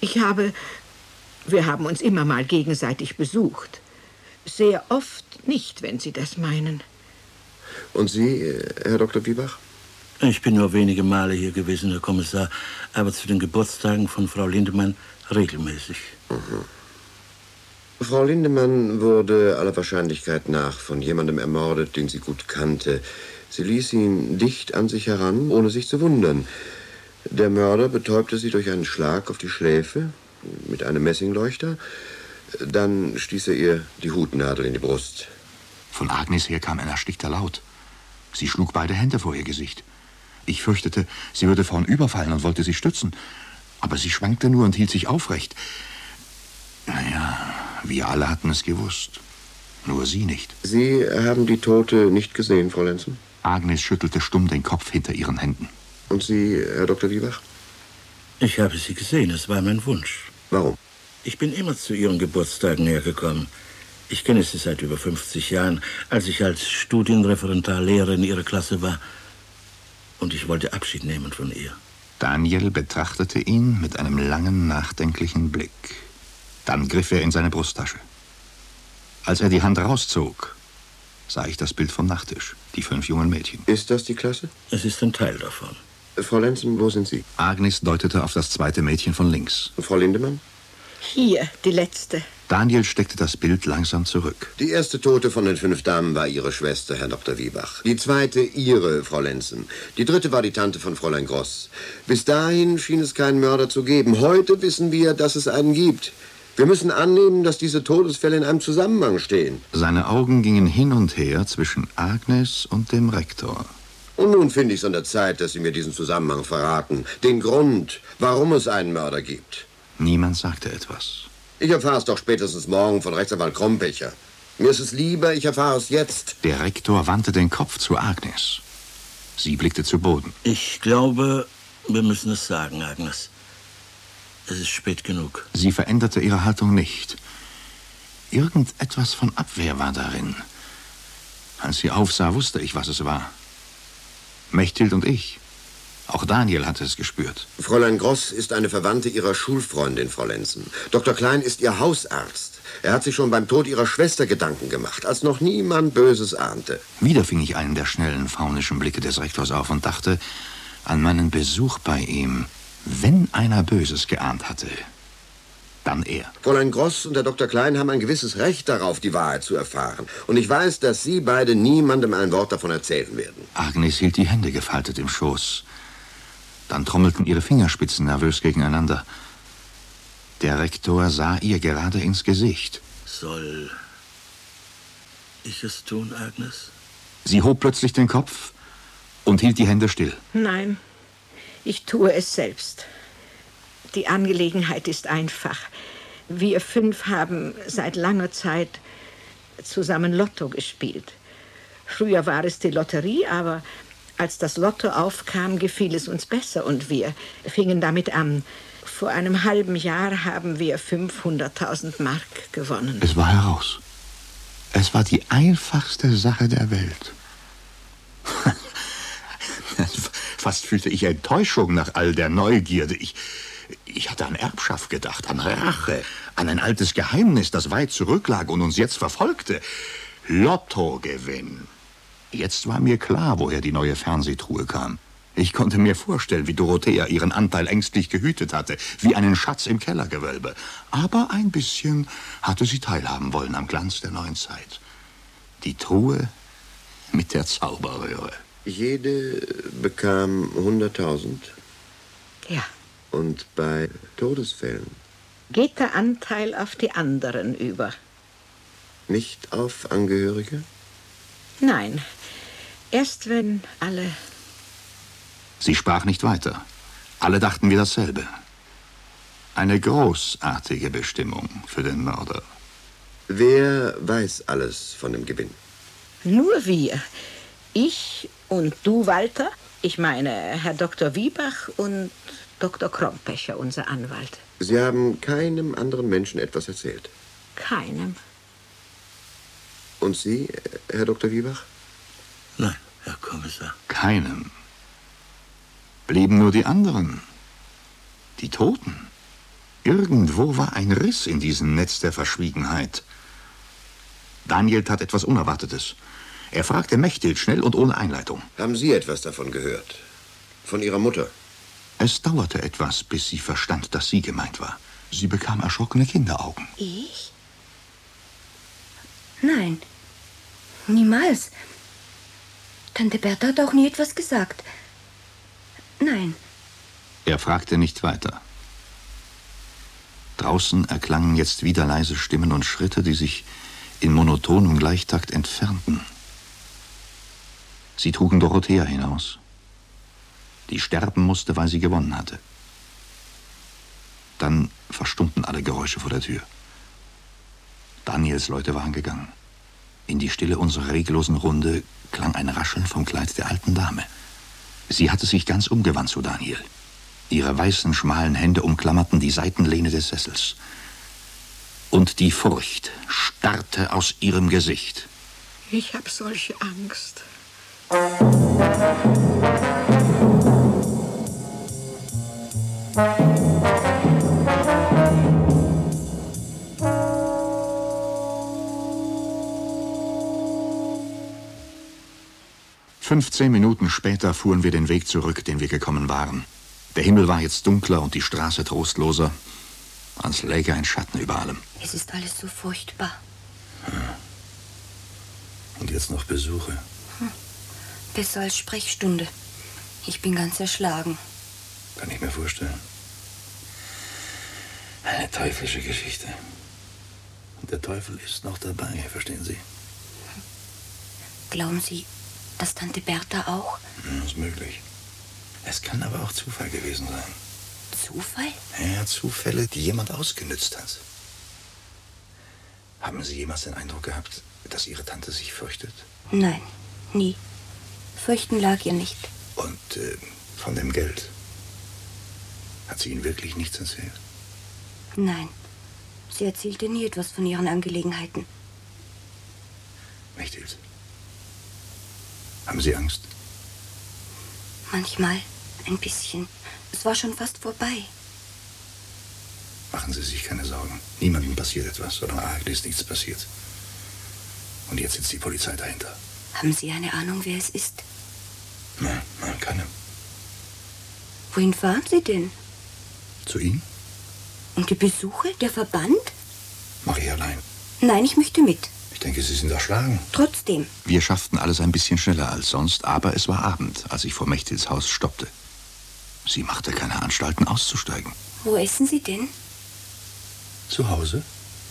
Wir haben uns immer mal gegenseitig besucht. Sehr oft nicht, wenn Sie das meinen. Und Sie, Herr Dr. Wiebach? Ich bin nur wenige Male hier gewesen, Herr Kommissar, aber zu den Geburtstagen von Frau Lindemann regelmäßig. Frau Lindemann wurde aller Wahrscheinlichkeit nach von jemandem ermordet, den sie gut kannte. Sie ließ ihn dicht an sich heran, ohne sich zu wundern. Der Mörder betäubte sie durch einen Schlag auf die Schläfe mit einem Messingleuchter. Dann stieß er ihr die Hutnadel in die Brust. Von Agnes her kam ein erstickter Laut. Sie schlug beide Hände vor ihr Gesicht. Ich fürchtete, sie würde vornüberfallen und wollte sie stützen. Aber sie schwankte nur und hielt sich aufrecht. Naja, wir alle hatten es gewusst. Nur sie nicht. Sie haben die Tote nicht gesehen, Frau Lenzen? Agnes schüttelte stumm den Kopf hinter ihren Händen. Und Sie, Herr Dr. Wiebach? Ich habe sie gesehen, es war mein Wunsch. Warum? Ich bin immer zu ihren Geburtstagen hergekommen. Ich kenne sie seit über 50 Jahren, als ich als Studienreferendarlehrer in ihrer Klasse war. Und ich wollte Abschied nehmen von ihr. Daniel betrachtete ihn mit einem langen, nachdenklichen Blick. Dann griff er in seine Brusttasche. Als er die Hand rauszog, sah ich das Bild vom Nachttisch, die 5 jungen Mädchen. Ist das die Klasse? Es ist ein Teil davon. Frau Lenzen, wo sind Sie? Agnes deutete auf das zweite Mädchen von links. Frau Lindemann? Hier, die letzte. Daniel steckte das Bild langsam zurück. Die erste Tote von den 5 Damen war Ihre Schwester, Herr Dr. Wiebach. Die zweite Ihre, Frau Lenzen. Die dritte war die Tante von Fräulein Gross. Bis dahin schien es keinen Mörder zu geben. Heute wissen wir, dass es einen gibt. Wir müssen annehmen, dass diese Todesfälle in einem Zusammenhang stehen. Seine Augen gingen hin und her zwischen Agnes und dem Rektor. Und nun finde ich es an der Zeit, dass Sie mir diesen Zusammenhang verraten. Den Grund, warum es einen Mörder gibt. Niemand sagte etwas. Ich erfahre es doch spätestens morgen von Rechtsanwalt Krompecher. Mir ist es lieber, ich erfahre es jetzt. Der Rektor wandte den Kopf zu Agnes. Sie blickte zu Boden. Ich glaube, wir müssen es sagen, Agnes. Es ist spät genug. Sie veränderte ihre Haltung nicht. Irgendetwas von Abwehr war darin. Als sie aufsah, wusste ich, was es war. Mechthild und ich. Auch Daniel hatte es gespürt. Fräulein Gross ist eine Verwandte Ihrer Schulfreundin, Frau Lenzen. Dr. Klein ist Ihr Hausarzt. Er hat sich schon beim Tod Ihrer Schwester Gedanken gemacht, als noch niemand Böses ahnte. Wieder fing ich einen der schnellen, faunischen Blicke des Rektors auf und dachte an meinen Besuch bei ihm. Wenn einer Böses geahnt hatte, dann er. Fräulein Gross und der Dr. Klein haben ein gewisses Recht darauf, die Wahrheit zu erfahren. Und ich weiß, dass Sie beide niemandem ein Wort davon erzählen werden. Agnes hielt die Hände gefaltet im Schoß. Dann trommelten ihre Fingerspitzen nervös gegeneinander. Der Rektor sah ihr gerade ins Gesicht. Soll ich es tun, Agnes? Sie hob plötzlich den Kopf und hielt die Hände still. Nein, ich tue es selbst. Die Angelegenheit ist einfach. Wir 5 haben seit langer Zeit zusammen Lotto gespielt. Früher war es die Lotterie, aber als das Lotto aufkam, gefiel es uns besser und wir fingen damit an. Vor einem halben Jahr haben wir 500.000 Mark gewonnen. Es war heraus. Es war die einfachste Sache der Welt. Fast fühlte ich Enttäuschung nach all der Neugierde. Ich hatte an Erbschaft gedacht, an Rache, an ein altes Geheimnis, das weit zurücklag und uns jetzt verfolgte. Lottogewinn. Jetzt war mir klar, woher die neue Fernsehtruhe kam. Ich konnte mir vorstellen, wie Dorothea ihren Anteil ängstlich gehütet hatte, wie einen Schatz im Kellergewölbe. Aber ein bisschen hatte sie teilhaben wollen am Glanz der neuen Zeit. Die Truhe mit der Zauberröhre. Jede bekam 100.000? Ja. Und bei Todesfällen? Geht der Anteil auf die anderen über? Nicht auf Angehörige? Nein. Erst wenn alle... Sie sprach nicht weiter. Alle dachten wir dasselbe. Eine großartige Bestimmung für den Mörder. Wer weiß alles von dem Gewinn? Nur wir. Ich und du, Walter. Ich meine, Herr Dr. Wiebach und Dr. Krompecher, unser Anwalt. Sie haben keinem anderen Menschen etwas erzählt? Keinem. Und Sie, Herr Dr. Wiebach? Nein, Herr Kommissar. Keinem. Blieben nur die anderen. Die Toten. Irgendwo war ein Riss in diesem Netz der Verschwiegenheit. Daniel tat etwas Unerwartetes. Er fragte Mechthild schnell und ohne Einleitung. Haben Sie etwas davon gehört? Von Ihrer Mutter? Es dauerte etwas, bis sie verstand, dass sie gemeint war. Sie bekam erschrockene Kinderaugen. Ich? Nein, niemals. Tante Bertha hat auch nie etwas gesagt. Nein. Er fragte nicht weiter. Draußen erklangen jetzt wieder leise Stimmen und Schritte, die sich in monotonem Gleichtakt entfernten. Sie trugen Dorothea hinaus, die sterben musste, weil sie gewonnen hatte. Dann verstummten alle Geräusche vor der Tür. Daniels Leute waren gegangen. In die Stille unserer regellosen Runde klang ein Rascheln vom Kleid der alten Dame. Sie hatte sich ganz umgewandt zu Daniel. Ihre weißen, schmalen Hände umklammerten die Seitenlehne des Sessels. Und die Furcht starrte aus ihrem Gesicht. Ich habe solche Angst. Fünfzehn Minuten später fuhren wir den Weg zurück, den wir gekommen waren. Der Himmel war jetzt dunkler und die Straße trostloser, als läge ein Schatten über allem. Es ist alles so furchtbar. Und jetzt noch Besuche. Besser als Sprechstunde. Ich bin ganz erschlagen. Kann ich mir vorstellen. Eine teuflische Geschichte. Und der Teufel ist noch dabei, verstehen Sie? Glauben Sie, dass Tante Bertha auch? Ist möglich. Es kann aber auch Zufall gewesen sein. Zufall? Ja, Zufälle, die jemand ausgenützt hat. Haben Sie jemals den Eindruck gehabt, dass Ihre Tante sich fürchtet? Nein, nie. Fürchten lag ihr nicht. Und von dem Geld? Hat sie Ihnen wirklich nichts erzählt? Nein, sie erzählte nie etwas von ihren Angelegenheiten. Mechthild, haben Sie Angst? Manchmal ein bisschen. Es war schon fast vorbei. Machen Sie sich keine Sorgen. Niemandem passiert etwas oder ist nichts passiert. Und jetzt sitzt die Polizei dahinter. Haben Sie eine Ahnung, wer es ist? Nein, keine. Wohin fahren Sie denn? Zu Ihnen? Und die Besuche? Der Verband? Mach ich allein. Nein, ich möchte mit. Ich denke, Sie sind erschlagen. Trotzdem. Wir schafften alles ein bisschen schneller als sonst, aber es war Abend, als ich vor Mechthilds Haus stoppte. Sie machte keine Anstalten, auszusteigen. Wo essen Sie denn? Zu Hause?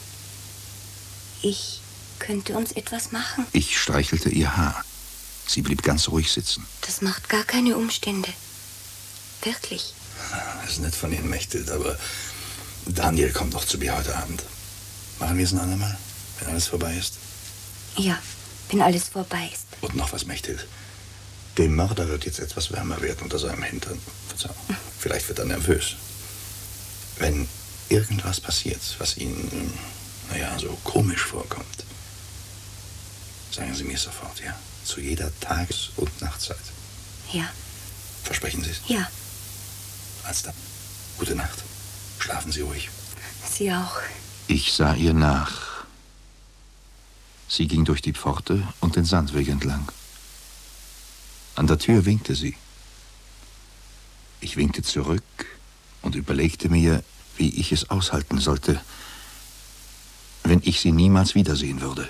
Ich könnte uns etwas machen. Ich streichelte ihr Haar. Sie blieb ganz ruhig sitzen. Das macht gar keine Umstände. Wirklich. Das ist nett von Ihnen, Mechthild, aber Daniel kommt doch zu mir heute Abend. Machen wir es ein andermal, wenn alles vorbei ist? Ja, wenn alles vorbei ist. Und noch was, Mechthild. Dem Mörder wird jetzt etwas wärmer werden unter seinem Hintern. Verzeihung. Vielleicht wird er nervös. Wenn irgendwas passiert, was Ihnen, so komisch vorkommt, sagen Sie mir sofort, ja? Zu jeder Tages- und Nachtzeit. Ja. Versprechen Sie es? Ja. Also dann, gute Nacht. Schlafen Sie ruhig. Sie auch. Ich sah ihr nach. Sie ging durch die Pforte und den Sandweg entlang. An der Tür winkte sie. Ich winkte zurück und überlegte mir, wie ich es aushalten sollte, wenn ich sie niemals wiedersehen würde.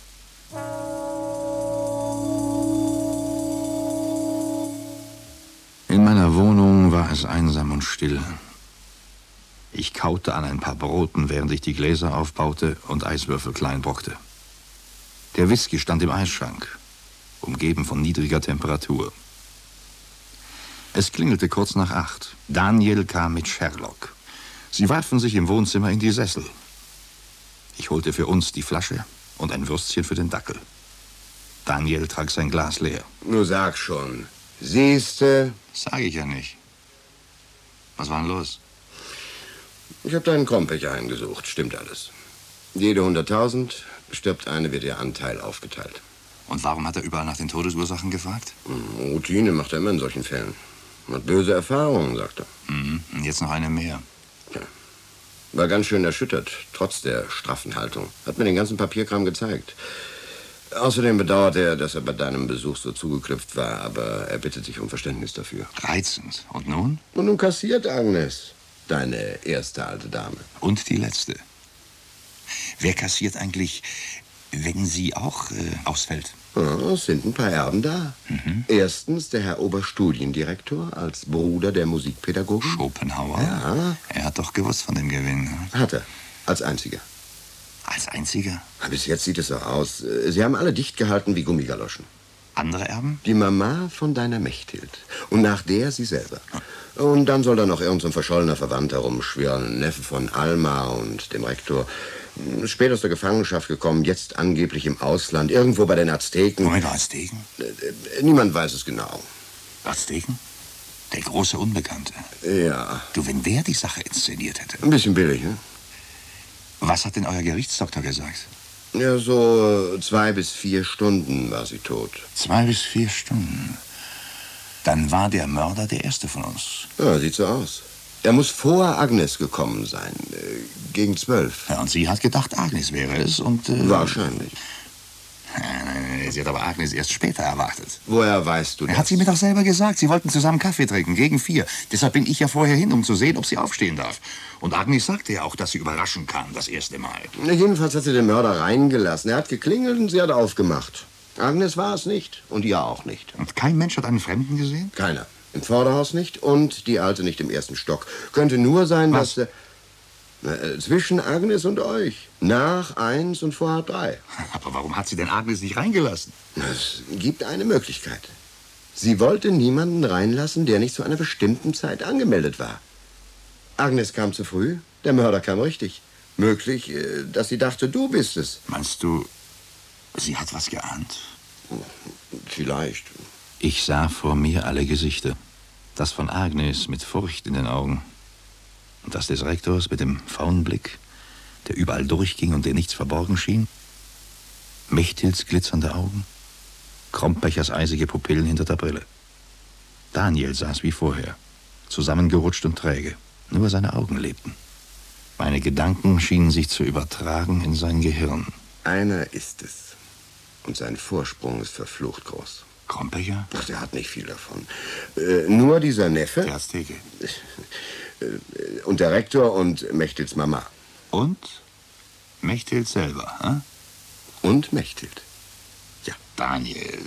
In meiner Wohnung war es einsam und still. Ich kaute an ein paar Broten, während ich die Gläser aufbaute und Eiswürfel klein brockte. Der Whisky stand im Eisschrank, umgeben von niedriger Temperatur. Es klingelte kurz nach 8. Daniel kam mit Sherlock. Sie warfen sich im Wohnzimmer in die Sessel. Ich holte für uns die Flasche und ein Würstchen für den Dackel. Daniel trank sein Glas leer. Nur sag schon. Siehste? Sag ich ja nicht. Was war denn los? Ich habe deinen Kronbecher eingesucht. Stimmt alles. Jede 100.000 stirbt eine, wird ihr Anteil aufgeteilt. Und warum hat er überall nach den Todesursachen gefragt? Routine macht er immer in solchen Fällen. Hat böse Erfahrungen, sagt er. Und jetzt noch eine mehr. Ja. War ganz schön erschüttert, trotz der straffen Haltung. Hat mir den ganzen Papierkram gezeigt. Außerdem bedauert er, dass er bei deinem Besuch so zugeknüpft war, aber er bittet sich um Verständnis dafür. Reizend. Und nun? Und nun kassiert Agnes, deine erste alte Dame. Und die letzte. Wer kassiert eigentlich, wenn sie auch ausfällt? Ja, es sind ein paar Erben da. Erstens der Herr Oberstudiendirektor als Bruder der Musikpädagogin. Schopenhauer? Ja. Er hat doch gewusst von dem Gewinn. Hat er. Als einziger. Als einziger? Bis jetzt sieht es so aus. Sie haben alle dicht gehalten wie Gummigaloschen. Andere Erben? Die Mama von deiner Mechthild. Und nach der sie selber. Und dann soll da noch irgend so ein verschollener Verwandter rumschwirren. Neffe von Alma und dem Rektor. Später aus der Gefangenschaft gekommen, jetzt angeblich im Ausland, irgendwo bei den Azteken. Moment, Azteken? Niemand weiß es genau. Azteken? Der große Unbekannte. Ja. Du, wenn der die Sache inszeniert hätte. Ein bisschen billig, ne? Was hat denn euer Gerichtsdoktor gesagt? Ja, so 2 bis 4 Stunden war sie tot. 2 bis 4 Stunden. Dann war der Mörder der erste von uns. Ja, sieht so aus. Er muss vor Agnes gekommen sein, gegen 12. Ja, und sie hat gedacht, Agnes wäre es und... Wahrscheinlich. Nein, sie hat aber Agnes erst später erwartet. Woher weißt du das? Er hat sie mir doch selber gesagt. Sie wollten zusammen Kaffee trinken, gegen 4. Deshalb bin ich ja vorher hin, um zu sehen, ob sie aufstehen darf. Und Agnes sagte ja auch, dass sie überraschend kam, das erste Mal. Jedenfalls hat sie den Mörder reingelassen. Er hat geklingelt und sie hat aufgemacht. Agnes war es nicht und ihr auch nicht. Und kein Mensch hat einen Fremden gesehen? Keiner. Im Vorderhaus nicht und die Alte nicht im ersten Stock. Könnte nur sein, Was? dass... zwischen Agnes und euch. Nach 1 und vor 3. Aber warum hat sie denn Agnes nicht reingelassen? Es gibt eine Möglichkeit. Sie wollte niemanden reinlassen, der nicht zu einer bestimmten Zeit angemeldet war. Agnes kam zu früh, der Mörder kam richtig. Möglich, dass sie dachte, du bist es. Meinst du, sie hat was geahnt? Vielleicht. Ich sah vor mir alle Gesichter. Das von Agnes mit Furcht in den Augen. Und das des Rektors mit dem Faunblick, der überall durchging und der nichts verborgen schien. Mechthilds glitzernde Augen. Krombbechers eisige Pupillen hinter der Brille. Daniel saß wie vorher, zusammengerutscht und träge. Nur seine Augen lebten. Meine Gedanken schienen sich zu übertragen in sein Gehirn. Einer ist es. Und sein Vorsprung ist verflucht groß. Krombecher? Ach, der hat nicht viel davon. Nur dieser Neffe. Der Azteke. Und der Rektor und Mechthilds Mama. Und Mechthild selber, hm? Und Mechthild. Ja, Daniel.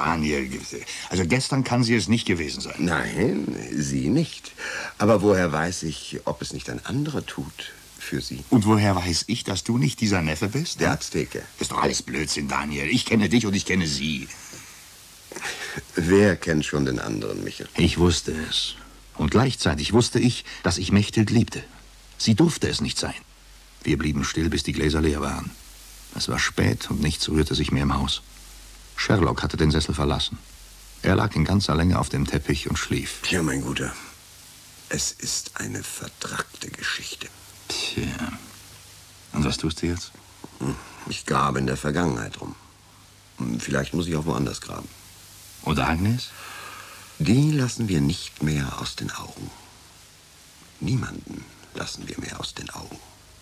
Also gestern kann sie es nicht gewesen sein. Nein, sie nicht. Aber woher weiß ich, ob es nicht ein anderer tut für sie? Und woher weiß ich, dass du nicht dieser Neffe bist? Der Azteke. Ist doch alles Blödsinn, Daniel. Ich kenne dich und ich kenne sie. Wer kennt schon den anderen, Michel? Ich wusste es. Und gleichzeitig wusste ich, dass ich Mechthild liebte. Sie durfte es nicht sein. Wir blieben still, bis die Gläser leer waren. Es war spät und nichts rührte sich mehr im Haus. Sherlock hatte den Sessel verlassen. Er lag in ganzer Länge auf dem Teppich und schlief. Tja, mein Guter, es ist eine vertrackte Geschichte. Tja. Und was tust du jetzt? Ich grabe in der Vergangenheit rum. Vielleicht muss ich auch woanders graben. Und Agnes? Die lassen wir nicht mehr aus den Augen. Niemanden lassen wir mehr aus den Augen.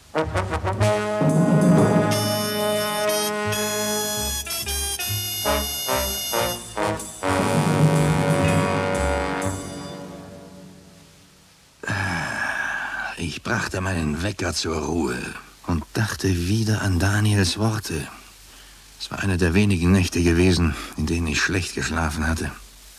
Ich brachte meinen Wecker zur Ruhe und dachte wieder an Daniels Worte. Es war eine der wenigen Nächte gewesen, in denen ich schlecht geschlafen hatte.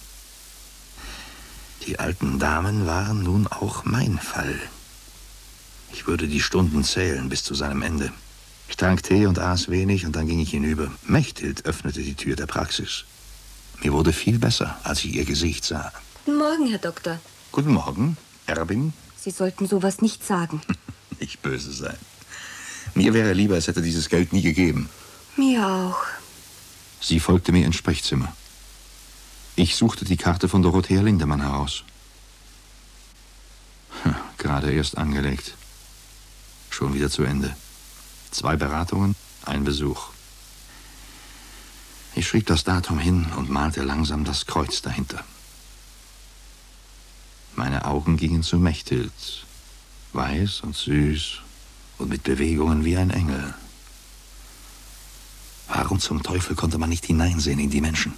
Die alten Damen waren nun auch mein Fall. Ich würde die Stunden zählen bis zu seinem Ende. Ich trank Tee und aß wenig und dann ging ich hinüber. Mechthild öffnete die Tür der Praxis. Mir wurde viel besser, als ich ihr Gesicht sah. Guten Morgen, Herr Doktor. Guten Morgen, Erbin. Sie sollten sowas nicht sagen. Nicht böse sein. Mir wäre lieber, es hätte dieses Geld nie gegeben. Mir auch. Sie folgte mir ins Sprechzimmer. Ich suchte die Karte von Dorothea Lindemann heraus. Gerade erst angelegt. Schon wieder zu Ende. 2 Beratungen, ein Besuch. Ich schrieb das Datum hin und malte langsam das Kreuz dahinter. Meine Augen gingen zu Mechthild. Weiß und süß und mit Bewegungen wie ein Engel. Warum zum Teufel konnte man nicht hineinsehen in die Menschen?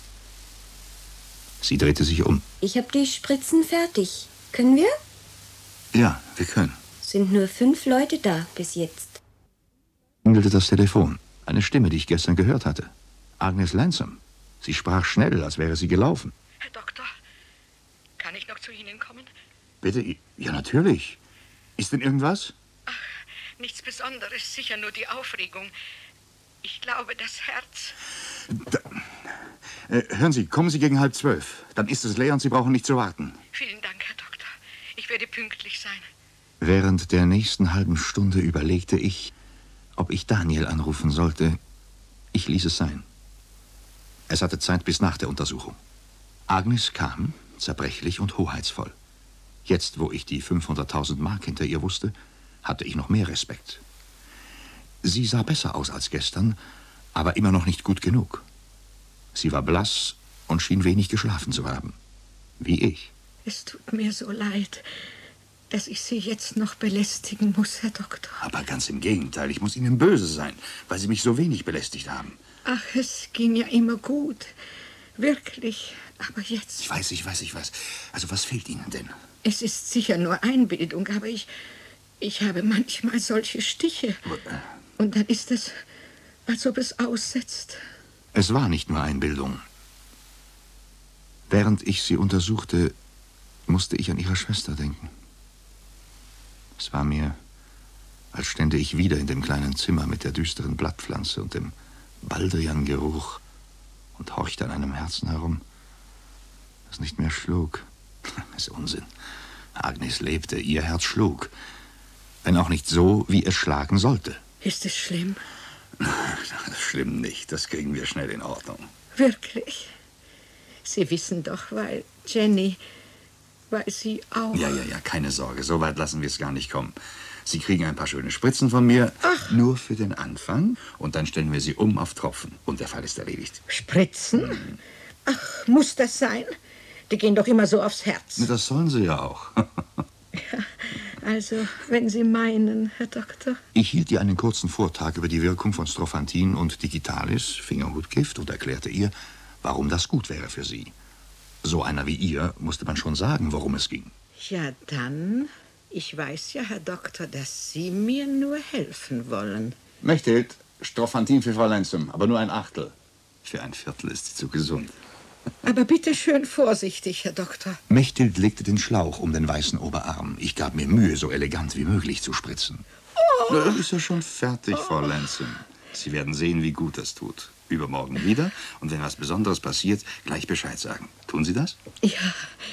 Sie drehte sich um. Ich habe die Spritzen fertig. Können wir? Ja, wir können. Sind nur 5 Leute da bis jetzt. Klingelte das Telefon. Eine Stimme, die ich gestern gehört hatte. Agnes Lansam. Sie sprach schnell, als wäre sie gelaufen. Herr Doktor, kann ich noch zu Ihnen kommen? Bitte? Ja, natürlich. Ist denn irgendwas? Ach, nichts Besonderes, sicher nur die Aufregung. Ich glaube, das Herz... Hören Sie, kommen Sie gegen 11:30. Dann ist es leer und Sie brauchen nicht zu warten. Vielen Dank, Herr Doktor. Ich werde pünktlich sein. Während der nächsten halben Stunde überlegte ich, ob ich Daniel anrufen sollte. Ich ließ es sein. Es hatte Zeit bis nach der Untersuchung. Agnes kam, zerbrechlich und hoheitsvoll. Jetzt, wo ich die 500.000 Mark hinter ihr wusste, hatte ich noch mehr Respekt. Sie sah besser aus als gestern, aber immer noch nicht gut genug. Sie war blass und schien wenig geschlafen zu haben. Wie ich. Es tut mir so leid, dass ich Sie jetzt noch belästigen muss, Herr Doktor. Aber ganz im Gegenteil, ich muss Ihnen böse sein, weil Sie mich so wenig belästigt haben. Ach, es ging ja immer gut. Wirklich. Aber jetzt... Ich weiß. Also, was fehlt Ihnen denn? Es ist sicher nur Einbildung, aber ich habe manchmal solche Stiche. Und dann ist es, als ob es aussetzt. Es war nicht nur Einbildung. Während ich sie untersuchte, musste ich an ihre Schwester denken. Es war mir, als stände ich wieder in dem kleinen Zimmer mit der düsteren Blattpflanze und dem Baldriangeruch und horchte an einem Herzen herum, das nicht mehr schlug. Das ist Unsinn. Agnes lebte, ihr Herz schlug. Wenn auch nicht so, wie es schlagen sollte. Ist es schlimm? Schlimm nicht, das kriegen wir schnell in Ordnung. Wirklich? Sie wissen doch, weil Sie auch... Ja, keine Sorge, so weit lassen wir es gar nicht kommen. Sie kriegen ein paar schöne Spritzen von mir, nur für den Anfang, und dann stellen wir sie um auf Tropfen. Und der Fall ist erledigt. Spritzen? Ach, muss das sein? Die gehen doch immer so aufs Herz. Das sollen sie ja auch. Ja, also, wenn Sie meinen, Herr Doktor. Ich hielt ihr einen kurzen Vortrag über die Wirkung von Strophantin und Digitalis, Fingerhutgift, und erklärte ihr, warum das gut wäre für sie. So einer wie ihr musste man schon sagen, worum es ging. Ja, dann... Ich weiß ja, Herr Doktor, dass Sie mir nur helfen wollen. Mechthild, Strophantin für Frau Lansam, aber nur ein Achtel. Für ein Viertel ist sie zu gesund. Aber bitte schön vorsichtig, Herr Doktor. Mechthild legte den Schlauch um den weißen Oberarm. Ich gab mir Mühe, so elegant wie möglich zu spritzen. Oh. Na, ist ja schon fertig, Frau Lansam. Sie werden sehen, wie gut das tut. Übermorgen wieder. Und wenn was Besonderes passiert, gleich Bescheid sagen. Tun Sie das? Ja,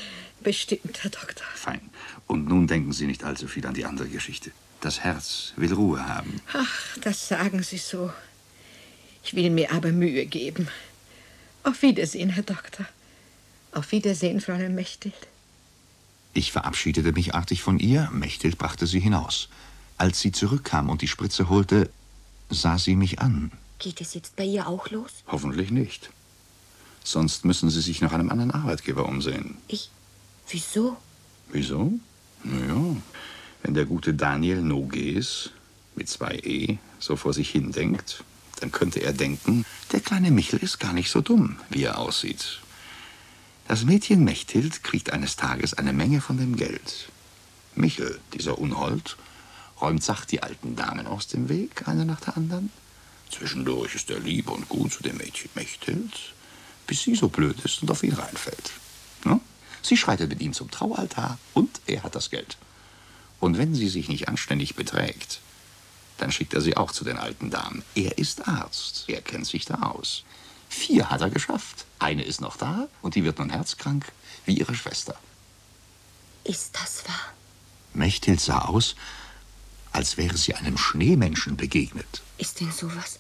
bestimmt, Herr Doktor. Fein. Und nun denken Sie nicht allzu viel an die andere Geschichte. Das Herz will Ruhe haben. Ach, das sagen Sie so. Ich will mir aber Mühe geben. Auf Wiedersehen, Herr Doktor. Auf Wiedersehen, Fräulein Mechthild. Ich verabschiedete mich artig von ihr. Mechthild brachte sie hinaus. Als sie zurückkam und die Spritze holte, sah sie mich an. Geht es jetzt bei ihr auch los? Hoffentlich nicht. Sonst müssen Sie sich nach einem anderen Arbeitgeber umsehen. Wieso? Wieso? Naja, wenn der gute Daniel Nogues mit 2 E so vor sich hin denkt, dann könnte er denken, der kleine Michel ist gar nicht so dumm, wie er aussieht. Das Mädchen Mechthild kriegt eines Tages eine Menge von dem Geld. Michel, dieser Unhold, räumt sacht die alten Damen aus dem Weg, eine nach der anderen. Zwischendurch ist er lieb und gut zu dem Mädchen Mechthild, bis sie so blöd ist und auf ihn reinfällt. Ja? Sie schreitet mit ihm zum Traualtar und er hat das Geld. Und wenn sie sich nicht anständig beträgt, dann schickt er sie auch zu den alten Damen. Er ist Arzt, er kennt sich da aus. 4 hat er geschafft. Eine ist noch da und die wird nun herzkrank, wie ihre Schwester. Ist das wahr? Mechthild sah aus, als wäre sie einem Schneemenschen begegnet. Ist denn sowas?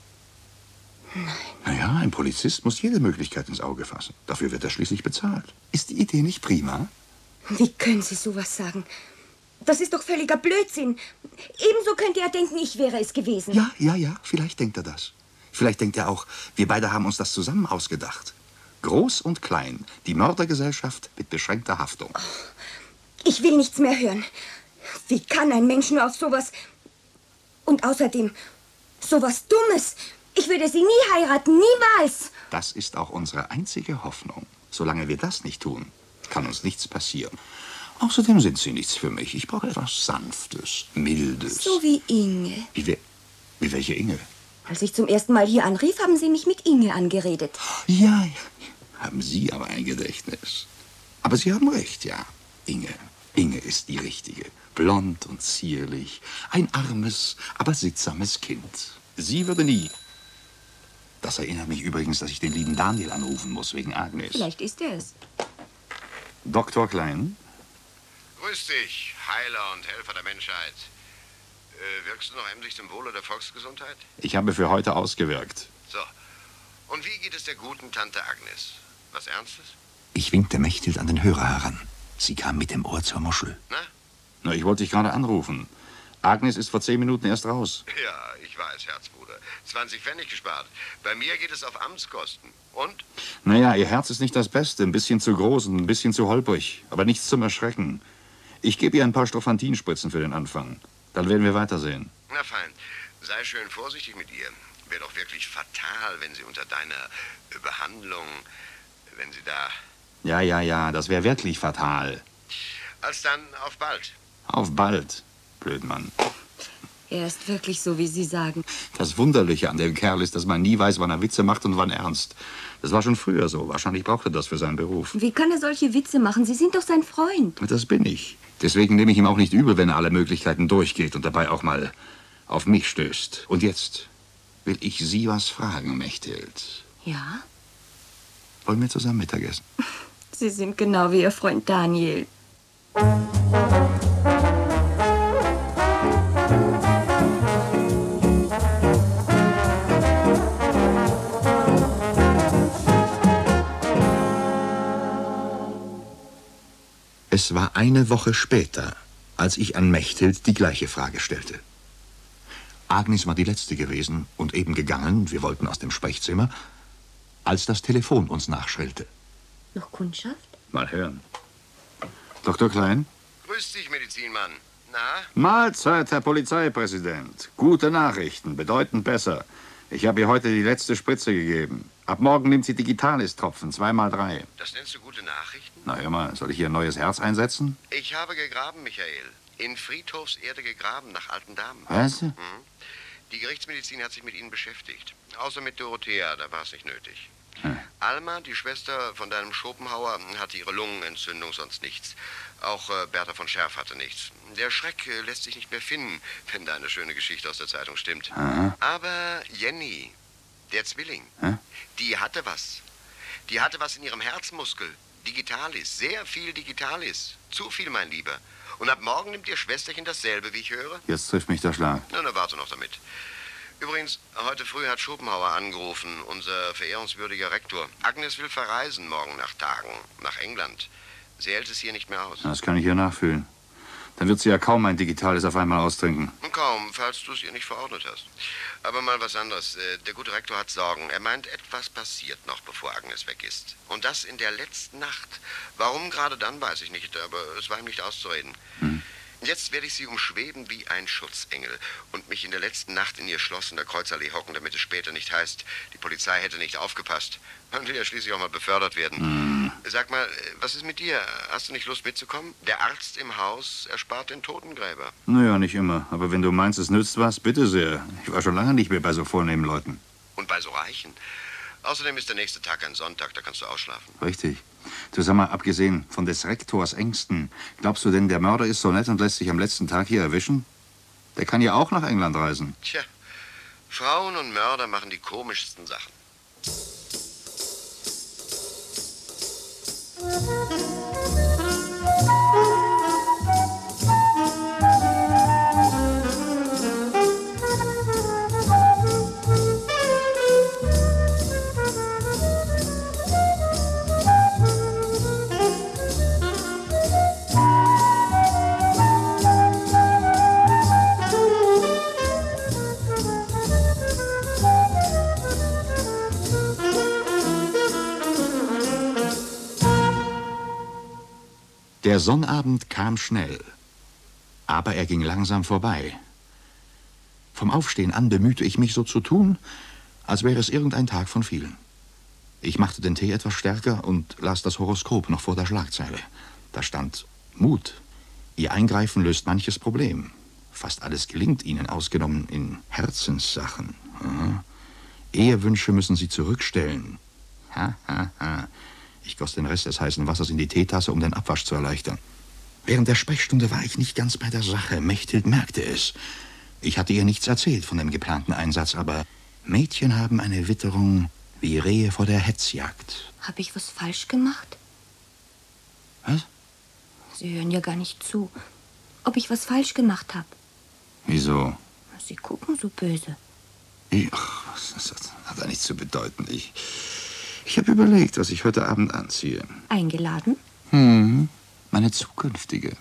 Naja, ein Polizist muss jede Möglichkeit ins Auge fassen. Dafür wird er schließlich bezahlt. Ist die Idee nicht prima? Wie können Sie sowas sagen? Das ist doch völliger Blödsinn. Ebenso könnte er denken, ich wäre es gewesen. Ja, vielleicht denkt er das. Vielleicht denkt er auch, wir beide haben uns das zusammen ausgedacht. Groß und klein, die Mördergesellschaft mit beschränkter Haftung. Ich will nichts mehr hören. Wie kann ein Mensch nur auf sowas... Und außerdem, sowas Dummes. Ich würde sie nie heiraten, niemals. Das ist auch unsere einzige Hoffnung. Solange wir das nicht tun, kann uns nichts passieren. Außerdem sind Sie nichts für mich. Ich brauche etwas Sanftes, Mildes. So wie Inge. Wie welche Inge? Als ich zum ersten Mal hier anrief, haben Sie mich mit Inge angeredet. Ja, haben Sie aber ein Gedächtnis. Aber Sie haben recht, ja. Inge ist die Richtige. Blond und zierlich. Ein armes, aber sittsames Kind. Sie würde nie... Das erinnert mich übrigens, dass ich den lieben Daniel anrufen muss, wegen Agnes. Vielleicht ist er es. Dr. Klein? Grüß dich, Heiler und Helfer der Menschheit. Wirkst du noch emsig zum Wohle der Volksgesundheit? Ich habe für heute ausgewirkt. So. Und wie geht es der guten Tante Agnes? Was Ernstes? Ich winkte Mechthild an den Hörer heran. Sie kam mit dem Ohr zur Muschel. Na, ich wollte dich gerade anrufen. Agnes ist vor 10 Minuten erst raus. Ja, ich weiß, Herzbruder. 20 Pfennig gespart. Bei mir geht es auf Amtskosten. Und? Naja, ihr Herz ist nicht das Beste. Ein bisschen zu groß und ein bisschen zu holprig. Aber nichts zum Erschrecken. Ich gebe ihr ein paar Strophantinspritzen für den Anfang. Dann werden wir weitersehen. Na fein. Sei schön vorsichtig mit ihr. Wäre doch wirklich fatal, wenn sie unter deiner Behandlung, wenn sie da... Ja, das wäre wirklich fatal. Alsdann, auf bald. Auf bald, Blödmann. Er ist wirklich so, wie Sie sagen. Das Wunderliche an dem Kerl ist, dass man nie weiß, wann er Witze macht und wann ernst. Das war schon früher so. Wahrscheinlich braucht er das für seinen Beruf. Wie kann er solche Witze machen? Sie sind doch sein Freund. Das bin ich. Deswegen nehme ich ihm auch nicht übel, wenn er alle Möglichkeiten durchgeht und dabei auch mal auf mich stößt. Und jetzt will ich Sie was fragen, Mechthild. Ja? Wollen wir zusammen Mittagessen? Sie sind genau wie Ihr Freund Daniel. Es war eine Woche später, als ich an Mechthild die gleiche Frage stellte. Agnes war die Letzte gewesen und eben gegangen, wir wollten aus dem Sprechzimmer, als das Telefon uns nachschrillte. Noch Kundschaft? Mal hören. Dr. Klein? Grüß dich, Medizinmann. Na? Mahlzeit, Herr Polizeipräsident. Gute Nachrichten, bedeutend besser. Ich habe ihr heute die letzte Spritze gegeben. Ab morgen nimmt sie Digitalis-Tropfen, 2x3. Das nennst du gute Nachrichten? Na, hör mal, soll ich hier ein neues Herz einsetzen? Ich habe gegraben, Michael. In Friedhofserde gegraben, nach alten Damen. Was? Mhm. Die Gerichtsmedizin hat sich mit ihnen beschäftigt. Außer mit Dorothea, da war es nicht nötig. Alma, die Schwester von deinem Schopenhauer, hatte ihre Lungenentzündung, sonst nichts. Auch Bertha von Scherf hatte nichts. Der Schreck lässt sich nicht mehr finden, wenn deine schöne Geschichte aus der Zeitung stimmt. Aha. Aber Jenny, der Zwilling, die hatte was. Die hatte was in ihrem Herzmuskel. Digitalis, sehr viel Digitalis. Zu viel, mein Lieber. Und ab morgen nimmt Ihr Schwesterchen dasselbe, wie ich höre? Jetzt trifft mich der Schlag. Na, dann warte noch damit. Übrigens, heute früh hat Schopenhauer angerufen, unser verehrungswürdiger Rektor. Agnes will verreisen morgen nach Tagen, nach England. Sie hält es hier nicht mehr aus. Das kann ich hier nachfühlen. Dann wird sie ja kaum ein Digitales auf einmal austrinken. Kaum, falls du es ihr nicht verordnet hast. Aber mal was anderes. Der gute Rektor hat Sorgen. Er meint, etwas passiert noch, bevor Agnes weg ist. Und das in der letzten Nacht. Warum gerade dann, weiß ich nicht, aber es war ihm nicht auszureden. Jetzt werde ich sie umschweben wie ein Schutzengel und mich in der letzten Nacht in ihr Schloss in der Kreuzallee hocken, damit es später nicht heißt, die Polizei hätte nicht aufgepasst. Man will ja schließlich auch mal befördert werden. Sag mal, was ist mit dir? Hast du nicht Lust mitzukommen? Der Arzt im Haus erspart den Totengräber. Naja, nicht immer. Aber wenn du meinst, es nützt was, bitte sehr. Ich war schon lange nicht mehr bei so vornehmen Leuten. Und bei so Reichen. Außerdem ist der nächste Tag ein Sonntag, da kannst du ausschlafen. Richtig. Du, sag mal, abgesehen von des Rektors Ängsten, glaubst du denn, der Mörder ist so nett und lässt sich am letzten Tag hier erwischen? Der kann ja auch nach England reisen. Tja, Frauen und Mörder machen die komischsten Sachen. Der Sonnabend kam schnell, aber er ging langsam vorbei. Vom Aufstehen an bemühte ich mich, so zu tun, als wäre es irgendein Tag von vielen. Ich machte den Tee etwas stärker und las das Horoskop noch vor der Schlagzeile. Da stand Mut. Ihr Eingreifen löst manches Problem. Fast alles gelingt Ihnen, ausgenommen in Herzenssachen. Ehewünsche müssen Sie zurückstellen. Ich goss den Rest des heißen Wassers in die Teetasse, um den Abwasch zu erleichtern. Während der Sprechstunde war ich nicht ganz bei der Sache. Mechthild merkte es. Ich hatte ihr nichts erzählt von dem geplanten Einsatz, aber Mädchen haben eine Witterung wie Rehe vor der Hetzjagd. Habe ich was falsch gemacht? Was? Sie hören ja gar nicht zu. Ob ich was falsch gemacht habe? Wieso? Sie gucken so böse. Ach, das hat ja nichts zu bedeuten. Ich habe überlegt, was ich heute Abend anziehe. Eingeladen? Meine zukünftige.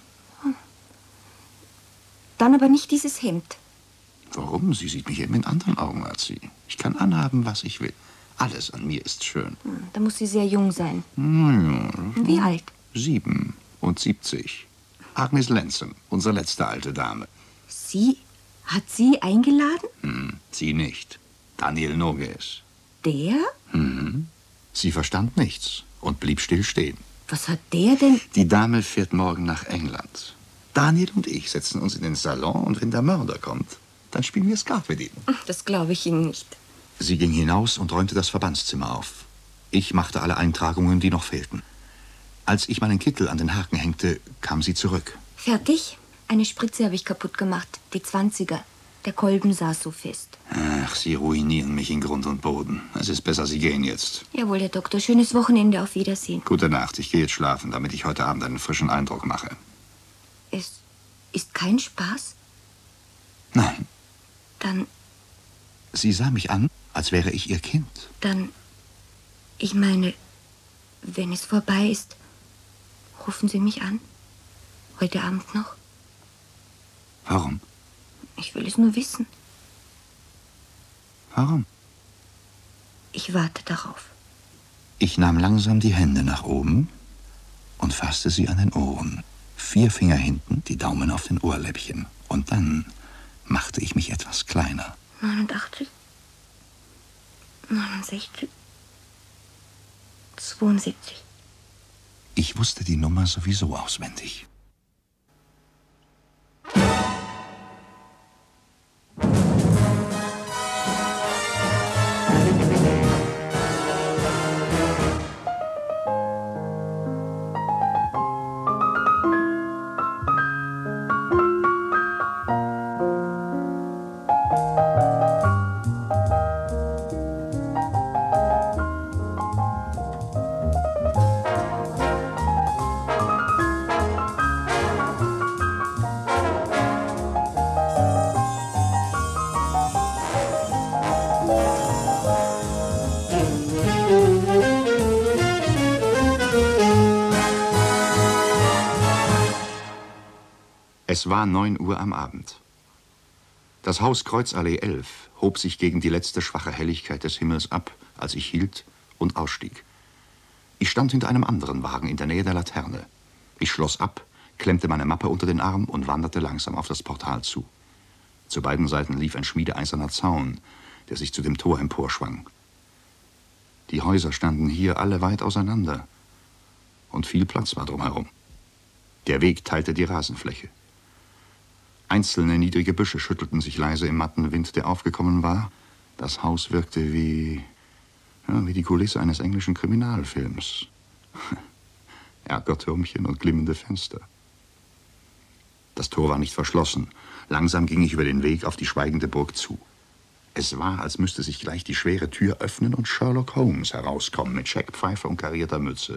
Dann aber nicht dieses Hemd. Warum? Sie sieht mich eben in anderen Augen als Sie. Ich kann anhaben, was ich will. Alles an mir ist schön. Da muss sie sehr jung sein. Naja. Wie alt? 77. Agnes Lenzen, unsere letzte alte Dame. Sie? Hat sie eingeladen? Sie nicht. Daniel Nogues. Der? Sie verstand nichts und blieb still stehen. Was hat der denn? Die Dame fährt morgen nach England. Daniel und ich setzen uns in den Salon und wenn der Mörder kommt, dann spielen wir Skat mit ihm. Das glaube ich Ihnen nicht. Sie ging hinaus und räumte das Verbandszimmer auf. Ich machte alle Eintragungen, die noch fehlten. Als ich meinen Kittel an den Haken hängte, kam sie zurück. Fertig? Eine Spritze habe ich kaputt gemacht. Die 20er. Der Kolben saß so fest. Ach, Sie ruinieren mich in Grund und Boden. Es ist besser, Sie gehen jetzt. Jawohl, Herr Doktor. Schönes Wochenende. Auf Wiedersehen. Gute Nacht. Ich gehe jetzt schlafen, damit ich heute Abend einen frischen Eindruck mache. Es ist kein Spaß? Nein. Dann, Sie sah mich an, als wäre ich ihr Kind. ich meine, wenn es vorbei ist, rufen Sie mich an. Heute Abend noch. Warum? Ich will es nur wissen. Warum? Ich warte darauf. Ich nahm langsam die Hände nach oben und fasste sie an den Ohren. 4 Finger hinten, die Daumen auf den Ohrläppchen. Und dann machte ich mich etwas kleiner. 89, 69, 72. Ich wusste die Nummer sowieso auswendig. Es war 9 Uhr am Abend. Das Haus Kreuzallee 11 hob sich gegen die letzte schwache Helligkeit des Himmels ab, als ich hielt und ausstieg. Ich stand hinter einem anderen Wagen in der Nähe der Laterne. Ich schloss ab, klemmte meine Mappe unter den Arm und wanderte langsam auf das Portal zu. Zu beiden Seiten lief ein schmiedeeiserner Zaun, der sich zu dem Tor emporschwang. Die Häuser standen hier alle weit auseinander und viel Platz war drumherum. Der Weg teilte die Rasenfläche. Einzelne niedrige Büsche schüttelten sich leise im matten Wind, der aufgekommen war. Das Haus wirkte wie die Kulisse eines englischen Kriminalfilms. Erkertürmchen und glimmende Fenster. Das Tor war nicht verschlossen. Langsam ging ich über den Weg auf die schweigende Burg zu. Es war, als müsste sich gleich die schwere Tür öffnen und Sherlock Holmes herauskommen mit Scheckpfeife und karierter Mütze.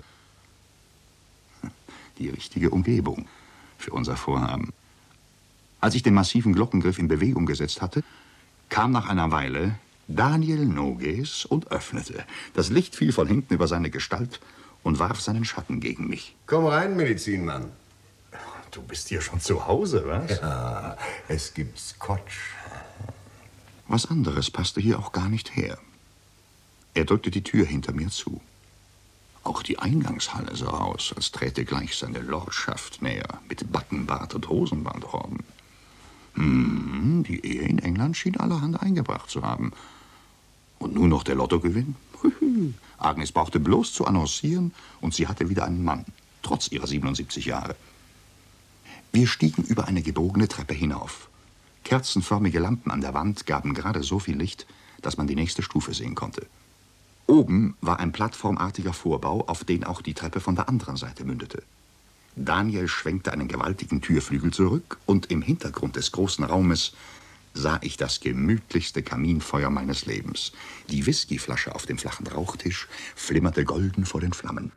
Die richtige Umgebung für unser Vorhaben. Als ich den massiven Glockengriff in Bewegung gesetzt hatte, kam nach einer Weile Daniel Nogues und öffnete. Das Licht fiel von hinten über seine Gestalt und warf seinen Schatten gegen mich. Komm rein, Medizinmann. Du bist hier schon zu Hause, was? Ja, es gibt Scotch. Was anderes passte hier auch gar nicht her. Er drückte die Tür hinter mir zu. Auch die Eingangshalle sah aus, als träte gleich seine Lordschaft näher, mit Backenbart und Hosenbandorben. Die Ehe in England schien allerhand eingebracht zu haben. Und nun noch der Lottogewinn? Agnes brauchte bloß zu annoncieren und sie hatte wieder einen Mann, trotz ihrer 77 Jahre. Wir stiegen über eine gebogene Treppe hinauf. Kerzenförmige Lampen an der Wand gaben gerade so viel Licht, dass man die nächste Stufe sehen konnte. Oben war ein plattformartiger Vorbau, auf den auch die Treppe von der anderen Seite mündete. Daniel schwenkte einen gewaltigen Türflügel zurück und im Hintergrund des großen Raumes sah ich das gemütlichste Kaminfeuer meines Lebens. Die Whiskyflasche auf dem flachen Rauchtisch flimmerte golden vor den Flammen.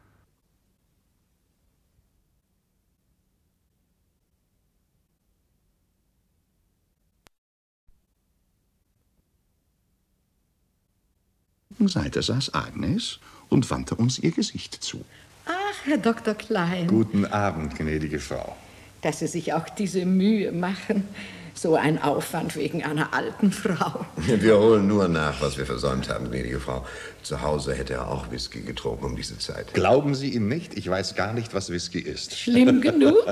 Seite saß Agnes und wandte uns ihr Gesicht zu. Ach, Herr Dr. Klein. Guten Abend, gnädige Frau. Dass Sie sich auch diese Mühe machen. So ein Aufwand wegen einer alten Frau. Wir holen nur nach, was wir versäumt haben, gnädige Frau. Zu Hause hätte er auch Whisky getrunken um diese Zeit. Glauben Sie ihm nicht? Ich weiß gar nicht, was Whisky ist. Schlimm genug?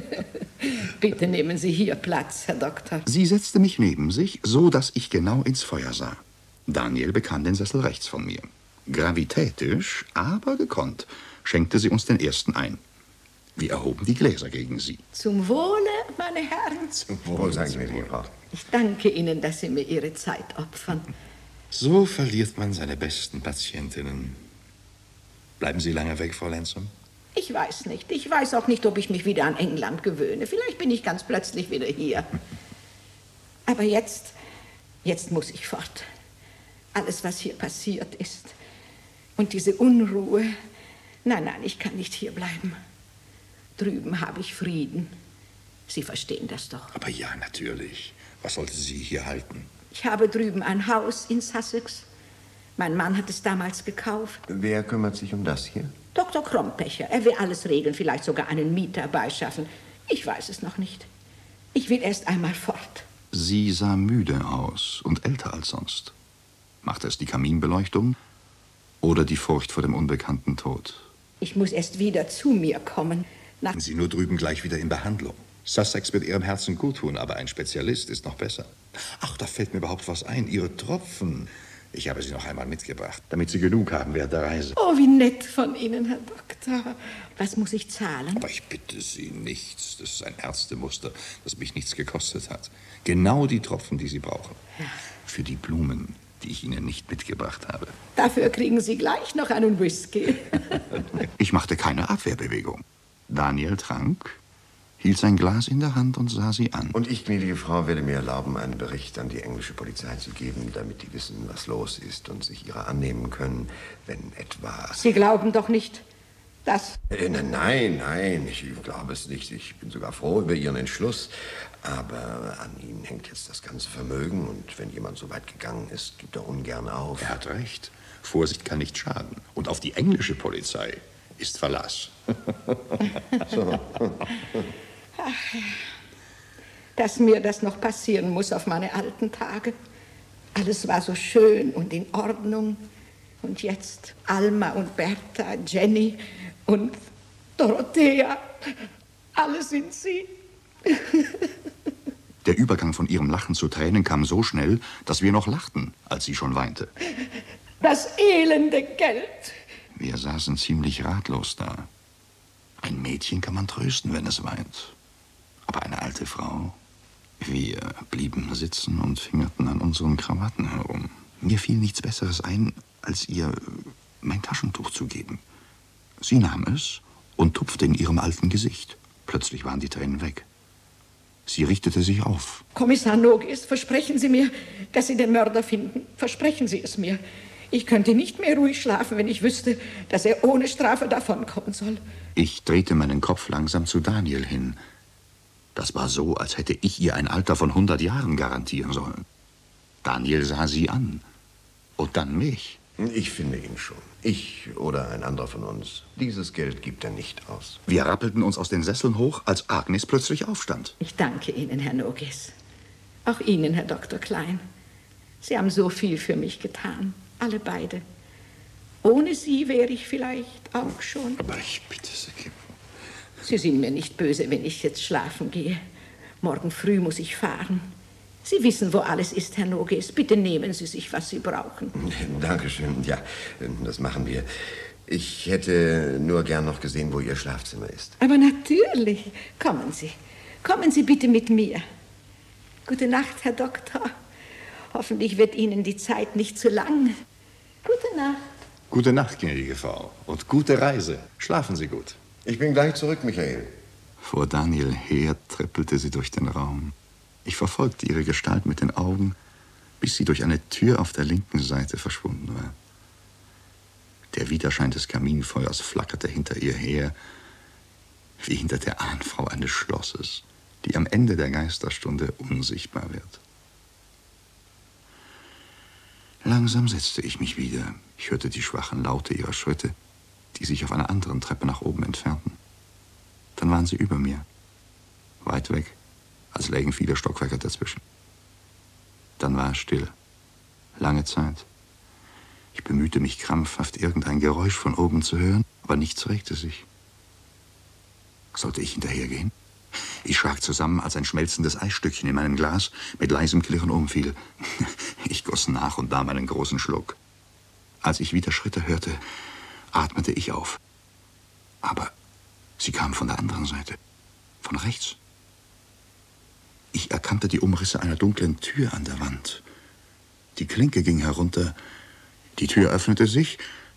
Bitte nehmen Sie hier Platz, Herr Doktor. Sie setzte mich neben sich, so dass ich genau ins Feuer sah. Daniel bekam den Sessel rechts von mir. Gravitätisch, aber gekonnt, schenkte sie uns den ersten ein. Wir erhoben die Gläser gegen sie. Zum Wohle, meine Herren. Zum Wohl, sagen wir, liebe Frau. Ich danke Ihnen, dass Sie mir Ihre Zeit opfern. So verliert man seine besten Patientinnen. Bleiben Sie lange weg, Frau Lansom? Ich weiß nicht. Ich weiß auch nicht, ob ich mich wieder an England gewöhne. Vielleicht bin ich ganz plötzlich wieder hier. Aber jetzt muss ich fort. Alles, was hier passiert ist. Und diese Unruhe. Nein, ich kann nicht hier bleiben. Drüben habe ich Frieden. Sie verstehen das doch. Aber ja, natürlich. Was sollte sie hier halten? Ich habe drüben ein Haus in Sussex. Mein Mann hat es damals gekauft. Wer kümmert sich um das hier? Dr. Krompecher. Er will alles regeln, vielleicht sogar einen Mieter beischaffen. Ich weiß es noch nicht. Ich will erst einmal fort. Sie sah müde aus und älter als sonst. Machte es die Kaminbeleuchtung oder die Furcht vor dem unbekannten Tod? Ich muss erst wieder zu mir kommen. Sie nur drüben gleich wieder in Behandlung. Sussex wird Ihrem Herzen gut tun, aber ein Spezialist ist noch besser. Ach, da fällt mir überhaupt was ein. Ihre Tropfen. Ich habe sie noch einmal mitgebracht, damit Sie genug haben während der Reise. Oh, wie nett von Ihnen, Herr Doktor. Was muss ich zahlen? Aber ich bitte Sie nichts. Das ist ein Ärztemuster, das mich nichts gekostet hat. Genau die Tropfen, die Sie brauchen. Ja. Für die Blumen, die ich Ihnen nicht mitgebracht habe. Dafür kriegen Sie gleich noch einen Whisky. Ich machte keine Abwehrbewegung. Daniel trank, hielt sein Glas in der Hand und sah sie an. Und ich, gnädige Frau, werde mir erlauben, einen Bericht an die englische Polizei zu geben, damit die wissen, was los ist und sich ihrer annehmen können, wenn etwa... Sie glauben doch nicht, dass... Nein, ich glaube es nicht. Ich bin sogar froh über Ihren Entschluss. Aber an Ihnen hängt jetzt das ganze Vermögen. Und wenn jemand so weit gegangen ist, gibt er ungern auf. Er hat recht. Vorsicht kann nicht schaden. Und auf die englische Polizei ist Verlass. So. dass mir das noch passieren muss auf meine alten Tage. Alles war so schön und in Ordnung. Und jetzt Alma und Bertha, Jenny und Dorothea. Alle sind sie. Der Übergang von ihrem Lachen zu Tränen kam so schnell, dass wir noch lachten, als sie schon weinte. Das elende Geld. Wir saßen ziemlich ratlos da. Ein Mädchen kann man trösten, wenn es weint. Aber eine alte Frau? Wir blieben sitzen und fingerten an unseren Krawatten herum. Mir fiel nichts Besseres ein, als ihr mein Taschentuch zu geben. Sie nahm es und tupfte in ihrem alten Gesicht. Plötzlich waren die Tränen weg. Sie richtete sich auf. Kommissar Nogis, versprechen Sie mir, dass Sie den Mörder finden. Versprechen Sie es mir. Ich könnte nicht mehr ruhig schlafen, wenn ich wüsste, dass er ohne Strafe davonkommen soll. Ich drehte meinen Kopf langsam zu Daniel hin. Das war so, als hätte ich ihr ein Alter von 100 Jahren garantieren sollen. Daniel sah sie an. Und dann mich. Ich finde ihn schon. Ich oder ein anderer von uns. Dieses Geld gibt er nicht aus. Wir rappelten uns aus den Sesseln hoch, als Agnes plötzlich aufstand. Ich danke Ihnen, Herr Nogis. Auch Ihnen, Herr Dr. Klein. Sie haben so viel für mich getan. Alle beide. Ohne Sie wäre ich vielleicht auch schon. Aber ich bitte Sie. Sie sind mir nicht böse, wenn ich jetzt schlafen gehe. Morgen früh muss ich fahren. Sie wissen, wo alles ist, Herr Nogis. Bitte nehmen Sie sich, was Sie brauchen. Dankeschön. Ja, das machen wir. Ich hätte nur gern noch gesehen, wo Ihr Schlafzimmer ist. Aber natürlich. Kommen Sie. Kommen Sie bitte mit mir. Gute Nacht, Herr Doktor. Hoffentlich wird Ihnen die Zeit nicht zu lang. Gute Nacht. Gute Nacht, gnädige Frau. Und gute Reise. Schlafen Sie gut. Ich bin gleich zurück, Michael. Vor Daniel her trippelte sie durch den Raum. Ich verfolgte ihre Gestalt mit den Augen, bis sie durch eine Tür auf der linken Seite verschwunden war. Der Widerschein des Kaminfeuers flackerte hinter ihr her, wie hinter der Ahnfrau eines Schlosses, die am Ende der Geisterstunde unsichtbar wird. Langsam setzte ich mich wieder. Ich hörte die schwachen Laute ihrer Schritte, die sich auf einer anderen Treppe nach oben entfernten. Dann waren sie über mir, weit weg, als lägen viele Stockwerke dazwischen. Dann war es still, lange Zeit. Ich bemühte mich krampfhaft, irgendein Geräusch von oben zu hören, aber nichts regte sich. Sollte ich hinterhergehen? Ich schrak zusammen, als ein schmelzendes Eisstückchen in meinem Glas mit leisem Klirren umfiel. Ich goss nach und nahm einen großen Schluck. Als ich wieder Schritte hörte, atmete ich auf. Aber sie kamen von der anderen Seite, von rechts. Ich erkannte die Umrisse einer dunklen Tür an der Wand. Die Klinke ging herunter, die Tür öffnete sich.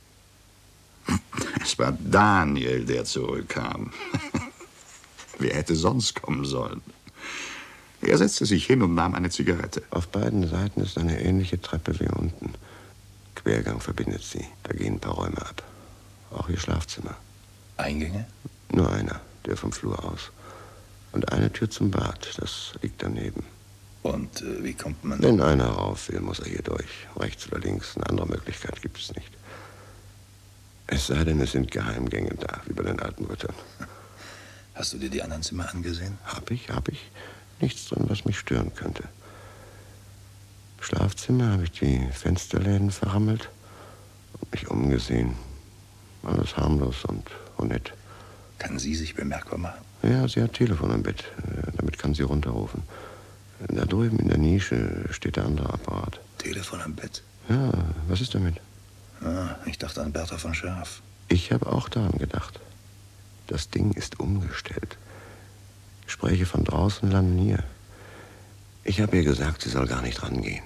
Es war Daniel, der zurückkam. Wer hätte sonst kommen sollen? Er setzte sich hin und nahm eine Zigarette. Auf beiden Seiten ist eine ähnliche Treppe wie unten. Quergang verbindet sie. Da gehen ein paar Räume ab. Auch ihr Schlafzimmer. Eingänge? Nur einer, der vom Flur aus. Und eine Tür zum Bad, das liegt daneben. Und wie kommt man... Wenn einer rauf will, muss er hier durch. Rechts oder links, eine andere Möglichkeit gibt es nicht. Es sei denn, es sind Geheimgänge da, wie bei den alten Rittern. Hast du dir die anderen Zimmer angesehen? Hab ich. Nichts drin, was mich stören könnte. Im Schlafzimmer habe ich die Fensterläden verrammelt und mich umgesehen. Alles harmlos und nett. Kann sie sich bemerkbar machen? Ja, sie hat Telefon im Bett. Damit kann sie runterrufen. Da drüben in der Nische steht der andere Apparat. Telefon am Bett? Ja, was ist damit? Ah, ich dachte an Bertha von Schaaf. Ich habe auch daran gedacht. Das Ding ist umgestellt. Gespräche von draußen landen hier. Ich habe ihr gesagt, sie soll gar nicht rangehen.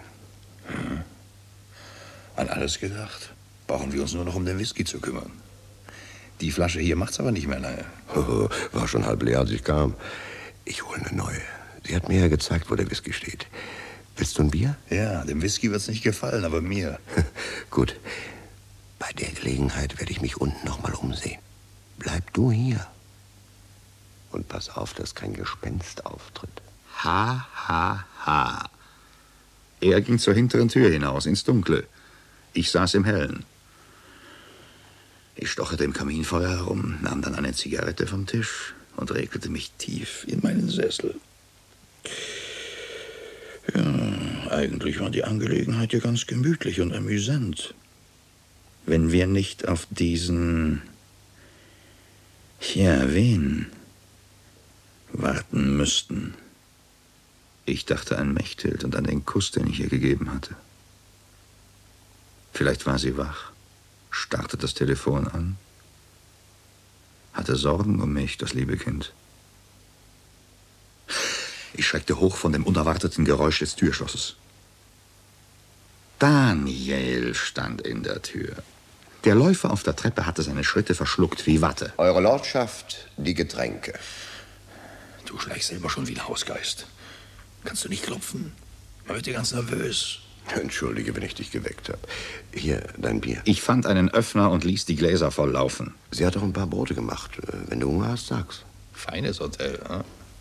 An alles gedacht. Brauchen wir uns nur noch um den Whisky zu kümmern. Die Flasche hier macht's aber nicht mehr lange. War schon halb leer, als ich kam. Ich hole eine neue. Sie hat mir ja gezeigt, wo der Whisky steht. Willst du ein Bier? Ja, dem Whisky wird's nicht gefallen, aber mir. Gut. Bei der Gelegenheit werde ich mich unten noch mal umsehen. Bleib du hier. Und pass auf, dass kein Gespenst auftritt. Ha, ha, ha. Er ging zur hinteren Tür hinaus, ins Dunkle. Ich saß im Hellen. Ich stocherte im Kaminfeuer herum, nahm dann eine Zigarette vom Tisch und regelte mich tief in meinen Sessel. Eigentlich war die Angelegenheit ja ganz gemütlich und amüsant. Wenn wir nicht auf diesen... Ja, wen? Warten müssten. Ich dachte an Mechthild und an den Kuss, den ich ihr gegeben hatte. Vielleicht war sie wach, starrte das Telefon an, hatte Sorgen um mich, das liebe Kind. Ich schreckte hoch von dem unerwarteten Geräusch des Türschlosses. Daniel stand in der Tür. Der Läufer auf der Treppe hatte seine Schritte verschluckt wie Watte. Eure Lordschaft, die Getränke. Du schleichst selber schon wie ein Hausgeist. Kannst du nicht klopfen? Man wird dir ganz nervös. Entschuldige, wenn ich dich geweckt habe. Hier, dein Bier. Ich fand einen Öffner und ließ die Gläser voll laufen. Sie hat auch ein paar Brote gemacht. Wenn du Hunger hast, sag's. Feines Hotel, hm?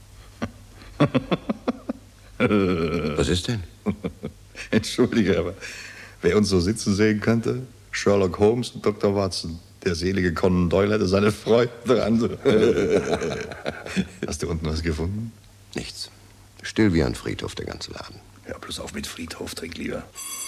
Was ist denn? Entschuldige, aber wer uns so sitzen sehen könnte? Sherlock Holmes und Dr. Watson. Der selige Conan Doyle hätte seine Freude dran. Hast du unten was gefunden? Nichts. Still wie ein Friedhof, der ganze Laden. Ja, bloß auf mit Friedhof, trink lieber.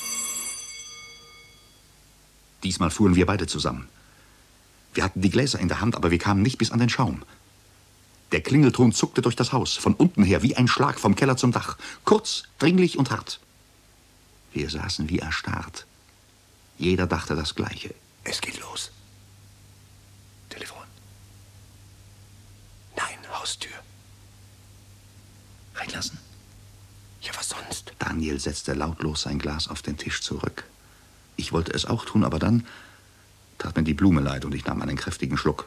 Diesmal fuhren wir beide zusammen. Wir hatten die Gläser in der Hand, aber wir kamen nicht bis an den Schaum. Der Klingelton zuckte durch das Haus, von unten her wie ein Schlag vom Keller zum Dach. Kurz, dringlich und hart. Wir saßen wie erstarrt. Jeder dachte das Gleiche. Es geht los. Telefon. Nein, Haustür. Reinlassen? Ja, was sonst? Daniel setzte lautlos sein Glas auf den Tisch zurück. Ich wollte es auch tun, aber dann tat mir die Blume leid und ich nahm einen kräftigen Schluck.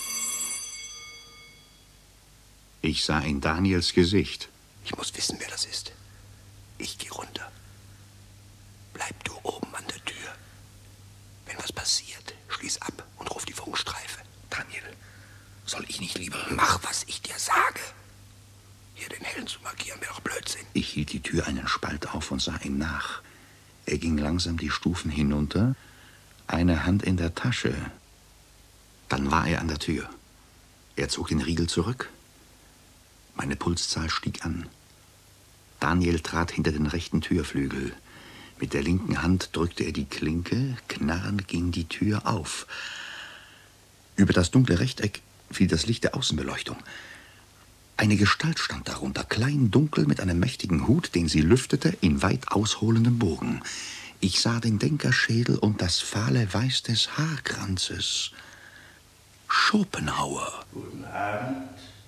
Ich sah in Daniels Gesicht. Ich muss wissen, wer das ist. Ich gehe runter. Bleib du oben an der Tür. Wenn was passiert, schließ ab und ruf die Funkstreife. Daniel, soll ich nicht lieber... Mach, was ich dir sage. Hier den Helden zu markieren, wäre doch Blödsinn. Ich hielt die Tür einen Spalt auf und sah ihm nach. Er ging langsam die Stufen hinunter, eine Hand in der Tasche. Dann war er an der Tür. Er zog den Riegel zurück. Meine Pulszahl stieg an. Daniel trat hinter den rechten Türflügel. Mit der linken Hand drückte er die Klinke, knarrend ging die Tür auf. Über das dunkle Rechteck fiel das Licht der Außenbeleuchtung. Eine Gestalt stand darunter, klein, dunkel, mit einem mächtigen Hut, den sie lüftete, in weit ausholendem Bogen. Ich sah den Denkerschädel und das fahle Weiß des Haarkranzes. Schopenhauer. Guten Abend.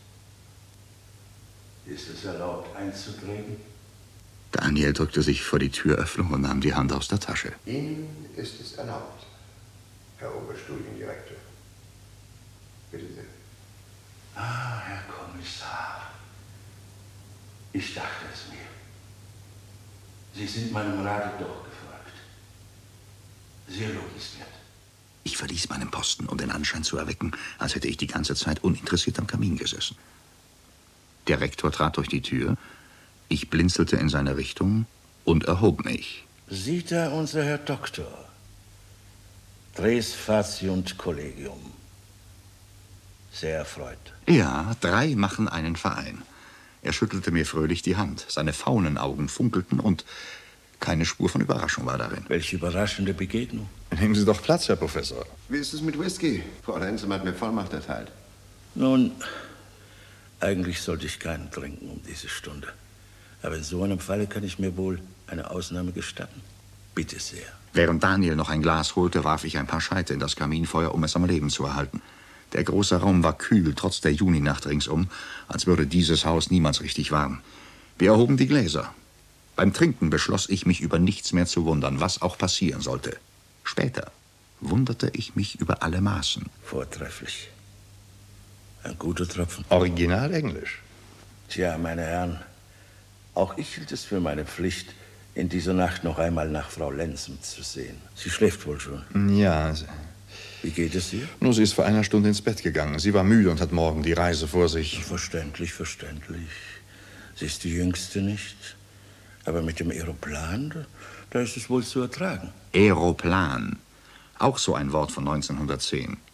Ist es erlaubt, einzutreten? Daniel drückte sich vor die Türöffnung und nahm die Hand aus der Tasche. Ihnen ist es erlaubt, Herr Oberstudiendirektor. Bitte sehr. Ah, Herr Kommissar. Ich dachte es mir. Sie sind meinem Rate doch gefolgt. Sehr lobenswert. Ich verließ meinen Posten, um den Anschein zu erwecken, als hätte ich die ganze Zeit uninteressiert am Kamin gesessen. Der Rektor trat durch die Tür, ich blinzelte in seine Richtung und erhob mich. Sieht da unser Herr Doktor? Tres faciunt collegium. Sehr erfreut. Ja, 3 machen einen Verein. Er schüttelte mir fröhlich die Hand. Seine Faunenaugen funkelten und keine Spur von Überraschung war darin. Welche überraschende Begegnung. Nehmen Sie doch Platz, Herr Professor. Wie ist es mit Whisky? Frau Lenzem hat mir Vollmacht erteilt. Nun, eigentlich sollte ich keinen trinken um diese Stunde. Aber in so einem Falle kann ich mir wohl eine Ausnahme gestatten. Bitte sehr. Während Daniel noch ein Glas holte, warf ich ein paar Scheite in das Kaminfeuer, um es am Leben zu erhalten. Der große Raum war kühl, trotz der Juninacht ringsum, als würde dieses Haus niemals richtig warm. Wir erhoben die Gläser. Beim Trinken beschloss ich, mich über nichts mehr zu wundern, was auch passieren sollte. Später wunderte ich mich über alle Maßen. Vortrefflich. Ein guter Tropfen. Original Englisch. Tja, meine Herren, auch ich hielt es für meine Pflicht, in dieser Nacht noch einmal nach Frau Lenzem zu sehen. Sie schläft wohl schon. Ja. Wie geht es ihr? Nur, sie ist vor einer Stunde ins Bett gegangen. Sie war müde und hat morgen die Reise vor sich. Verständlich, verständlich. Sie ist die Jüngste nicht. Aber mit dem Aeroplan, da ist es wohl zu ertragen. Aeroplan. Auch so ein Wort von 1910.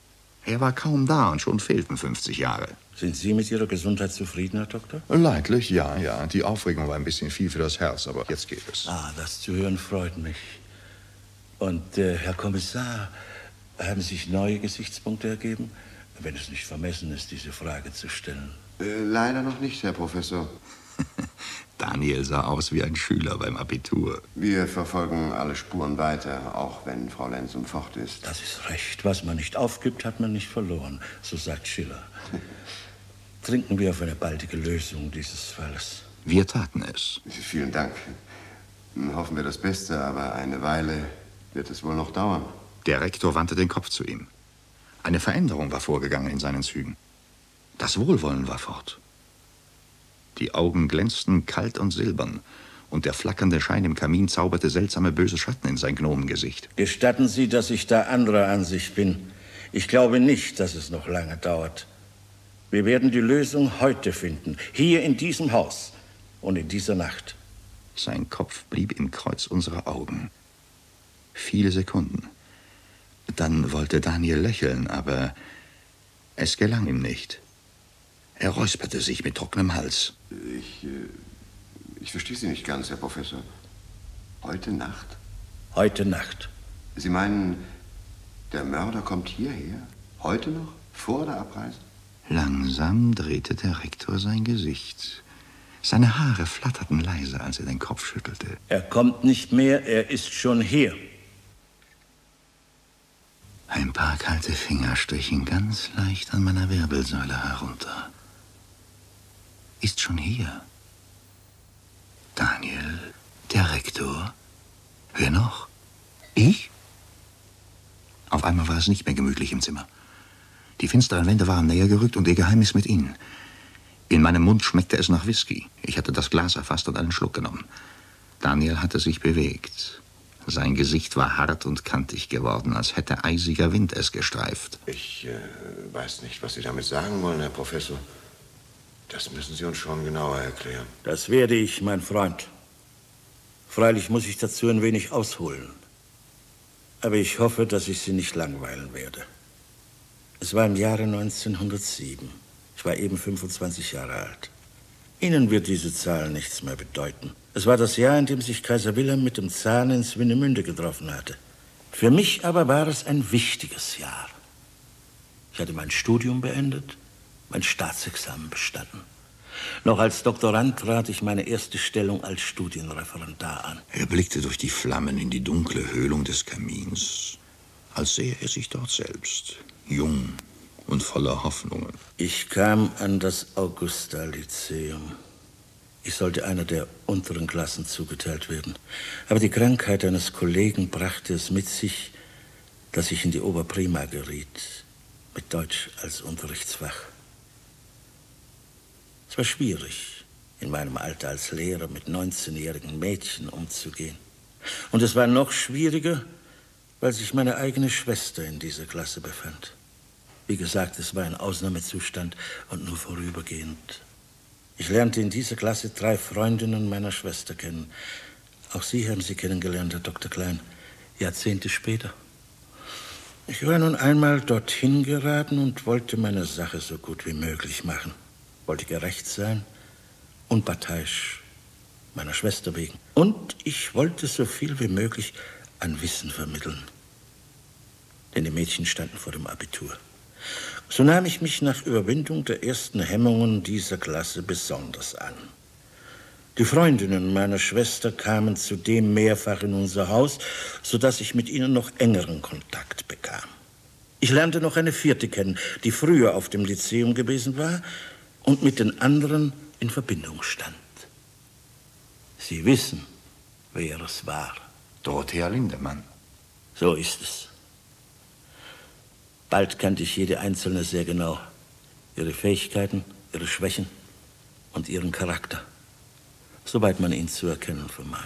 Er war kaum da und schon fehlten 50 Jahre. Sind Sie mit Ihrer Gesundheit zufrieden, Herr Doktor? Leidlich, ja. Die Aufregung war ein bisschen viel für das Herz, aber jetzt geht es. Das zu hören freut mich. Und, Herr Kommissar, haben sich neue Gesichtspunkte ergeben? Wenn es nicht vermessen ist, diese Frage zu stellen. Leider noch nicht, Herr Professor. Daniel sah aus wie ein Schüler beim Abitur. Wir verfolgen alle Spuren weiter, auch wenn Frau Lenzum fort ist. Das ist recht. Was man nicht aufgibt, hat man nicht verloren. So sagt Schiller. Trinken wir auf eine baldige Lösung dieses Falles. Wir taten es. Vielen Dank. Hoffen wir das Beste, aber eine Weile wird es wohl noch dauern. Der Rektor wandte den Kopf zu ihm. Eine Veränderung war vorgegangen in seinen Zügen. Das Wohlwollen war fort. Die Augen glänzten kalt und silbern, und der flackernde Schein im Kamin zauberte seltsame böse Schatten in sein Gnomengesicht. Gestatten Sie, dass ich da anderer Ansicht bin. Ich glaube nicht, dass es noch lange dauert. Wir werden die Lösung heute finden, hier in diesem Haus und in dieser Nacht. Sein Kopf blieb im Kreuz unserer Augen. Viele Sekunden. Dann wollte Daniel lächeln, aber es gelang ihm nicht. Er räusperte sich mit trockenem Hals. Ich verstehe Sie nicht ganz, Herr Professor. Heute Nacht? Heute Nacht. Sie meinen, der Mörder kommt hierher? Heute noch? Vor der Abreise? Langsam drehte der Rektor sein Gesicht. Seine Haare flatterten leise, als er den Kopf schüttelte. Er kommt nicht mehr, er ist schon hier. Ein paar kalte Finger strichen ganz leicht an meiner Wirbelsäule herunter. Ist schon hier. Daniel, der Rektor. Wer noch? Ich? Auf einmal war es nicht mehr gemütlich im Zimmer. Die finsteren Wände waren näher gerückt und ihr Geheimnis mit ihnen. In meinem Mund schmeckte es nach Whisky. Ich hatte das Glas erfasst und einen Schluck genommen. Daniel hatte sich bewegt. Sein Gesicht war hart und kantig geworden, als hätte eisiger Wind es gestreift. Ich weiß nicht, was Sie damit sagen wollen, Herr Professor. Das müssen Sie uns schon genauer erklären. Das werde ich, mein Freund. Freilich muss ich dazu ein wenig ausholen. Aber ich hoffe, dass ich Sie nicht langweilen werde. Es war im Jahre 1907. Ich war eben 25 Jahre alt. Ihnen wird diese Zahl nichts mehr bedeuten. Es war das Jahr, in dem sich Kaiser Wilhelm mit dem Zahn in Swinemünde getroffen hatte. Für mich aber war es ein wichtiges Jahr. Ich hatte mein Studium beendet, mein Staatsexamen bestanden. Noch als Doktorand trat ich meine erste Stellung als Studienreferendar an. Er blickte durch die Flammen in die dunkle Höhlung des Kamins, als sähe er sich dort selbst, jung und voller Hoffnungen. Ich kam an das Augusta-Lyzeum. Ich sollte einer der unteren Klassen zugeteilt werden. Aber die Krankheit eines Kollegen brachte es mit sich, dass ich in die Oberprima geriet, mit Deutsch als Unterrichtsfach. Es war schwierig, in meinem Alter als Lehrer mit 19-jährigen Mädchen umzugehen. Und es war noch schwieriger, weil sich meine eigene Schwester in dieser Klasse befand. Wie gesagt, es war ein Ausnahmezustand und nur vorübergehend. Ich lernte in dieser Klasse 3 Freundinnen meiner Schwester kennen. Auch Sie haben sie kennengelernt, Herr Dr. Klein, Jahrzehnte später. Ich war nun einmal dorthin geraten und wollte meine Sache so gut wie möglich machen. Wollte gerecht sein, unparteiisch, meiner Schwester wegen. Und ich wollte so viel wie möglich an Wissen vermitteln. Denn die Mädchen standen vor dem Abitur. So nahm ich mich nach Überwindung der ersten Hemmungen dieser Klasse besonders an. Die Freundinnen meiner Schwester kamen zudem mehrfach in unser Haus, sodass ich mit ihnen noch engeren Kontakt bekam. Ich lernte noch eine 4. kennen, die früher auf dem Lyzeum gewesen war und mit den anderen in Verbindung stand. Sie wissen, wer es war. Dorothea Lindemann. So ist es. Bald kannte ich jede Einzelne sehr genau. Ihre Fähigkeiten, ihre Schwächen und ihren Charakter. Soweit man ihn zu erkennen vermag.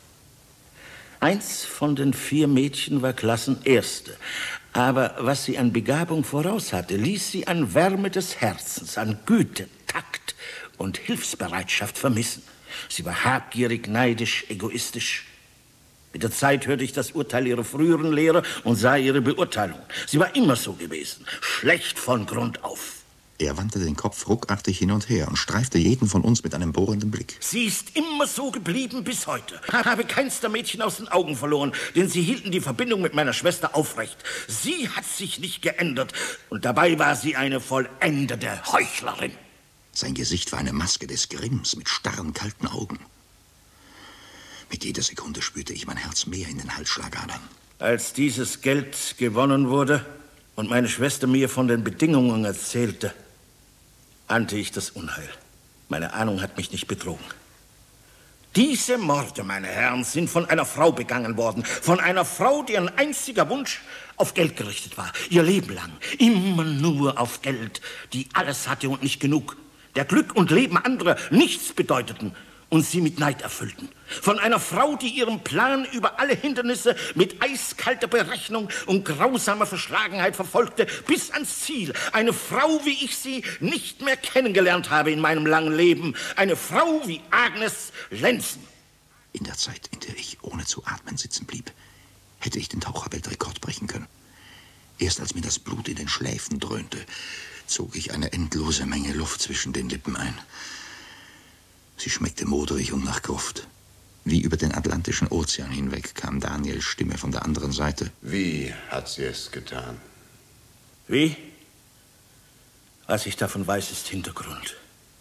Eins von den 4 Mädchen war Klassenerste. Aber was sie an Begabung voraus hatte, ließ sie an Wärme des Herzens, an Güte, Takt und Hilfsbereitschaft vermissen. Sie war habgierig, neidisch, egoistisch. Mit der Zeit hörte ich das Urteil ihrer früheren Lehrer und sah ihre Beurteilung. Sie war immer so gewesen, schlecht von Grund auf. Er wandte den Kopf ruckartig hin und her und streifte jeden von uns mit einem bohrenden Blick. Sie ist immer so geblieben bis heute. Ich habe keins der Mädchen aus den Augen verloren, denn sie hielten die Verbindung mit meiner Schwester aufrecht. Sie hat sich nicht geändert und dabei war sie eine vollendete Heuchlerin. Sein Gesicht war eine Maske des Grimms mit starren, kalten Augen. Mit jeder Sekunde spürte ich mein Herz mehr in den Halsschlagadern. Als dieses Geld gewonnen wurde und meine Schwester mir von den Bedingungen erzählte, ahnte ich das Unheil. Meine Ahnung hat mich nicht betrogen. Diese Morde, meine Herren, sind von einer Frau begangen worden. Von einer Frau, deren einziger Wunsch auf Geld gerichtet war. Ihr Leben lang. Immer nur auf Geld. Die alles hatte und nicht genug. Der Glück und Leben anderer nichts bedeuteten und sie mit Neid erfüllten. Von einer Frau, die ihren Plan über alle Hindernisse mit eiskalter Berechnung und grausamer Verschlagenheit verfolgte, bis ans Ziel. Eine Frau, wie ich sie nicht mehr kennengelernt habe in meinem langen Leben. Eine Frau wie Agnes Lenzen. In der Zeit, in der ich ohne zu atmen sitzen blieb, hätte ich den Taucherweltrekord brechen können. Erst als mir das Blut in den Schläfen dröhnte, zog ich eine endlose Menge Luft zwischen den Lippen ein. Sie schmeckte moderig und nach Gruft. Wie über den Atlantischen Ozean hinweg kam Daniels Stimme von der anderen Seite. Wie hat sie es getan? Wie? Was ich davon weiß, ist Hintergrund.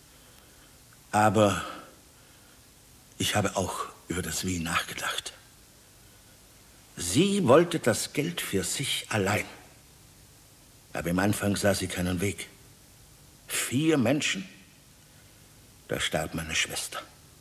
Aber ich habe auch über das Wie nachgedacht. Sie wollte das Geld für sich allein. Aber im Anfang sah sie keinen Weg. 4 Menschen? Da starb meine Schwester.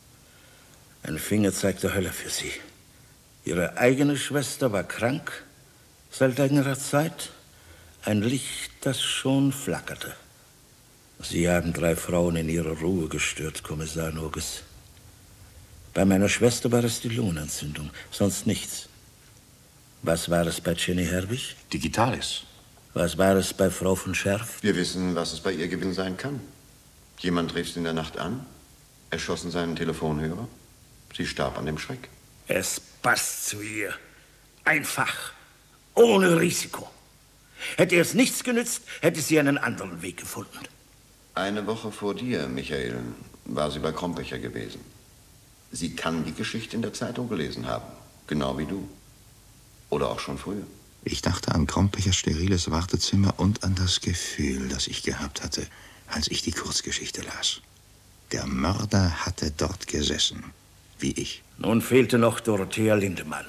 Ein Fingerzeig der Hölle für sie. Ihre eigene Schwester war krank, seit längerer Zeit. Ein Licht, das schon flackerte. Sie haben 3 Frauen in ihrer Ruhe gestört, Kommissar Noges. Bei meiner Schwester war es die Lungenentzündung, sonst nichts. Was war es bei Jenny Herbig? Digitalis. Was war es bei Frau von Scherf? Wir wissen, was es bei ihr gewesen sein kann. Jemand rief sie in der Nacht an, erschossen seinen Telefonhörer. Sie starb an dem Schreck. Es passt zu ihr. Einfach. Ohne Risiko. Hätte es nichts genützt, hätte sie einen anderen Weg gefunden. Eine Woche vor dir, Michael, war sie bei Krompecher gewesen. Sie kann die Geschichte in der Zeitung gelesen haben. Genau wie du. Oder auch schon früher. Ich dachte an Krompechers steriles Wartezimmer und an das Gefühl, das ich gehabt hatte, als ich die Kurzgeschichte las. Der Mörder hatte dort gesessen, wie ich. Nun fehlte noch Dorothea Lindemann.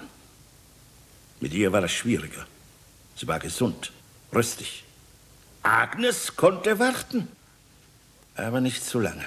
Mit ihr war es schwieriger. Sie war gesund, rüstig. Agnes konnte warten, aber nicht zu lange.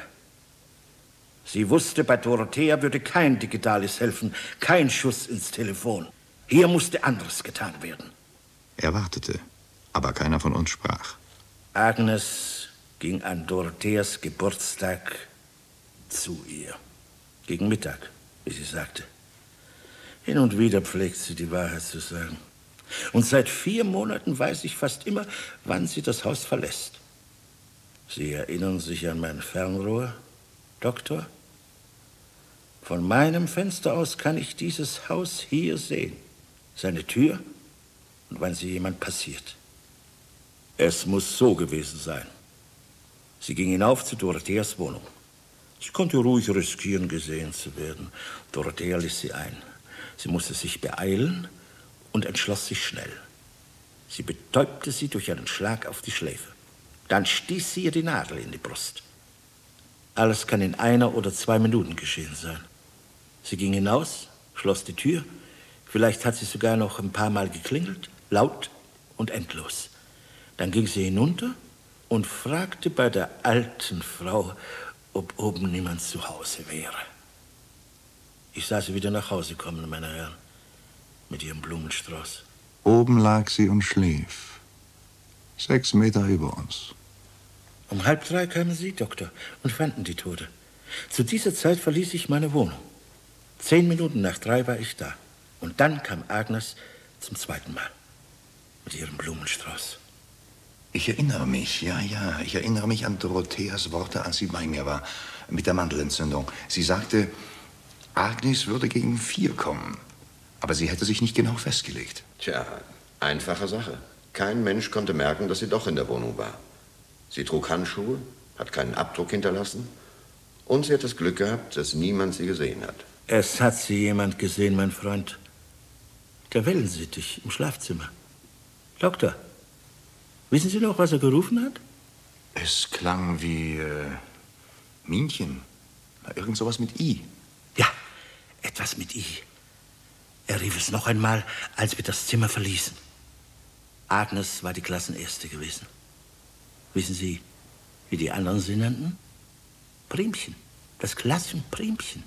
Sie wusste, bei Dorothea würde kein Digitalis helfen, kein Schuss ins Telefon. Hier musste anderes getan werden. Er wartete, aber keiner von uns sprach. Agnes ging an Dorotheas Geburtstag zu ihr. Gegen Mittag, wie sie sagte. Hin und wieder pflegt sie die Wahrheit zu sagen. Und seit 4 Monaten weiß ich fast immer, wann sie das Haus verlässt. Sie erinnern sich an mein Fernrohr, Doktor? Von meinem Fenster aus kann ich dieses Haus hier sehen. Seine Tür und wann sie jemand passiert. Es muss so gewesen sein. Sie ging hinauf zu Dorotheas Wohnung. Sie konnte ruhig riskieren, gesehen zu werden. Dorothea ließ sie ein. Sie musste sich beeilen und entschloss sich schnell. Sie betäubte sie durch einen Schlag auf die Schläfe. Dann stieß sie ihr die Nadel in die Brust. Alles kann in 1 oder 2 Minuten geschehen sein. Sie ging hinaus, schloss die Tür. Vielleicht hat sie sogar noch ein paar Mal geklingelt, laut und endlos. Dann ging sie hinunter und fragte bei der alten Frau, ob oben niemand zu Hause wäre. Ich sah sie wieder nach Hause kommen, meine Herren, mit ihrem Blumenstrauß. Oben lag sie und schlief. 6 Meter über uns. Um 2:30 kamen Sie, Doktor, und fanden die Tote. Zu dieser Zeit verließ ich meine Wohnung. 10 Minuten nach 3 war ich da. Und dann kam Agnes zum 2. Mal mit ihrem Blumenstrauß. Ich erinnere mich, ja. Ich erinnere mich an Dorotheas Worte, als sie bei mir war, mit der Mandelentzündung. Sie sagte, Agnes würde gegen 4 kommen. Aber sie hätte sich nicht genau festgelegt. Tja, einfache Sache. Kein Mensch konnte merken, dass sie doch in der Wohnung war. Sie trug Handschuhe, hat keinen Abdruck hinterlassen und sie hat das Glück gehabt, dass niemand sie gesehen hat. Es hat sie jemand gesehen, mein Freund. Der Wellensittich im Schlafzimmer. Doktor, wissen Sie noch, was er gerufen hat? Es klang wie Minchen. Irgend sowas mit I. Ja, etwas mit I. Er rief es noch einmal, als wir das Zimmer verließen. Agnes war die Klassenerste gewesen. Wissen Sie, wie die anderen sie nannten? Primchen, das Klassenprimchen.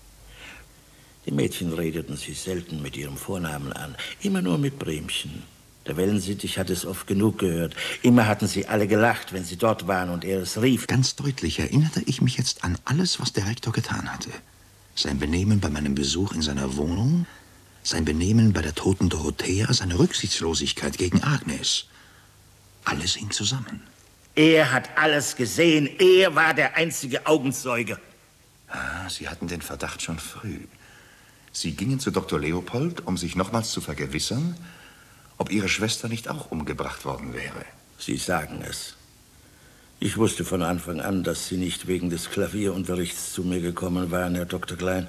Die Mädchen redeten sie selten mit ihrem Vornamen an, immer nur mit Primchen. Der Wellensittich hat es oft genug gehört. Immer hatten sie alle gelacht, wenn sie dort waren und er es rief. Ganz deutlich erinnerte ich mich jetzt an alles, was der Rektor getan hatte. Sein Benehmen bei meinem Besuch in seiner Wohnung, sein Benehmen bei der toten Dorothea, seine Rücksichtslosigkeit gegen Agnes. Alles hing zusammen. Er hat alles gesehen. Er war der einzige Augenzeuge. Ah, Sie hatten den Verdacht schon früh. Sie gingen zu Dr. Leopold, um sich nochmals zu vergewissern, ob Ihre Schwester nicht auch umgebracht worden wäre. Sie sagen es. Ich wusste von Anfang an, dass Sie nicht wegen des Klavierunterrichts zu mir gekommen waren, Herr Dr. Klein.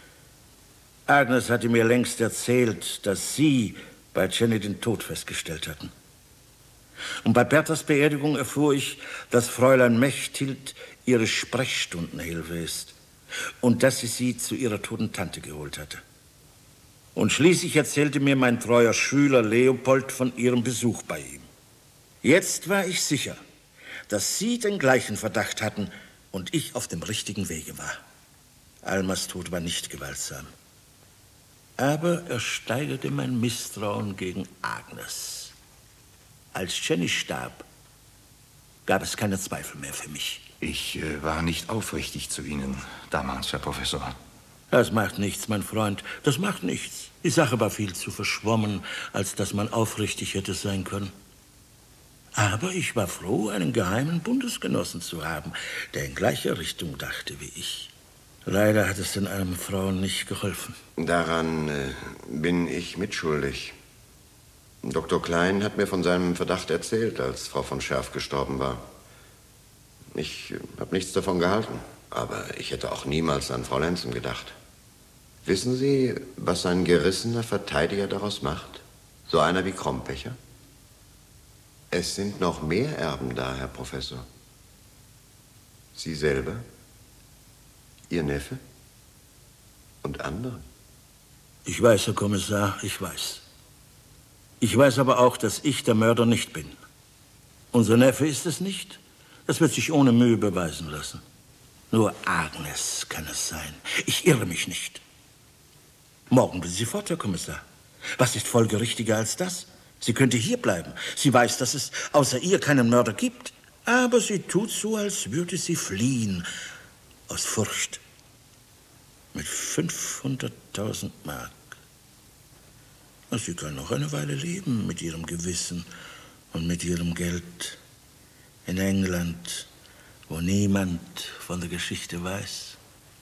Agnes hatte mir längst erzählt, dass Sie bei Jenny den Tod festgestellt hatten. Und bei Berthas Beerdigung erfuhr ich, dass Fräulein Mechthild ihre Sprechstundenhilfe ist und dass sie zu ihrer toten Tante geholt hatte. Und schließlich erzählte mir mein treuer Schüler Leopold von ihrem Besuch bei ihm. Jetzt war ich sicher, dass Sie den gleichen Verdacht hatten und ich auf dem richtigen Wege war. Almas Tod war nicht gewaltsam. Aber er steigerte mein Misstrauen gegen Agnes. Als Jenny starb, gab es keine Zweifel mehr für mich. Ich war nicht aufrichtig zu Ihnen damals, Herr Professor. Das macht nichts, mein Freund, das macht nichts. Die Sache war viel zu verschwommen, als dass man aufrichtig hätte sein können. Aber ich war froh, einen geheimen Bundesgenossen zu haben, der in gleicher Richtung dachte wie ich. Leider hat es den armen Frauen nicht geholfen. Daran bin ich mitschuldig. Dr. Klein hat mir von seinem Verdacht erzählt, als Frau von Scherf gestorben war. Ich habe nichts davon gehalten, aber ich hätte auch niemals an Frau Lenzen gedacht. Wissen Sie, was ein gerissener Verteidiger daraus macht? So einer wie Krompecher? Es sind noch mehr Erben da, Herr Professor. Sie selber, Ihr Neffe und andere. Ich weiß, Herr Kommissar, ich weiß. Ich weiß aber auch, dass ich der Mörder nicht bin. Unser Neffe ist es nicht. Das wird sich ohne Mühe beweisen lassen. Nur Agnes kann es sein. Ich irre mich nicht. Morgen will sie fort, Herr Kommissar. Was ist folgerichtiger als das? Sie könnte hier bleiben. Sie weiß, dass es außer ihr keinen Mörder gibt. Aber sie tut so, als würde sie fliehen. Aus Furcht. Mit 500.000 Mark. Sie kann noch eine Weile leben mit ihrem Gewissen und mit ihrem Geld. In England, wo niemand von der Geschichte weiß.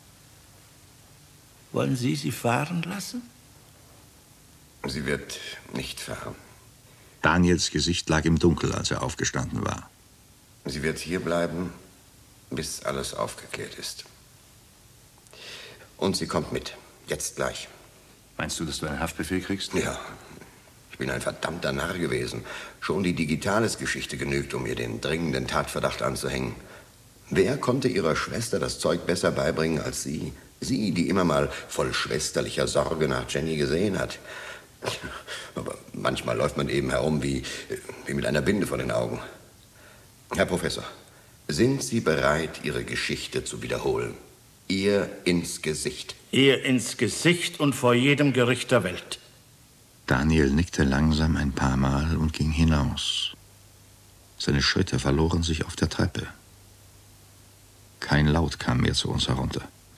Wollen Sie sie fahren lassen? Sie wird nicht fahren. Daniels Gesicht lag im Dunkel, als er aufgestanden war. Sie wird hier bleiben, bis alles aufgeklärt ist. Und sie kommt mit. Jetzt gleich. Meinst du, dass du einen Haftbefehl kriegst? Ja. Ich bin ein verdammter Narr gewesen. Schon die Digitales-Geschichte genügt, um ihr den dringenden Tatverdacht anzuhängen. Wer konnte ihrer Schwester das Zeug besser beibringen als Sie? Sie, die immer mal voll schwesterlicher Sorge nach Jenny gesehen hat. Aber manchmal läuft man eben herum wie mit einer Binde vor den Augen. Herr Professor, sind Sie bereit, Ihre Geschichte zu wiederholen? Ihr ins Gesicht. Ihr ins Gesicht und vor jedem Gericht der Welt. Daniel nickte langsam ein paar Mal und ging hinaus. Seine Schritte verloren sich auf der Treppe. Kein Laut kam mehr zu uns herunter.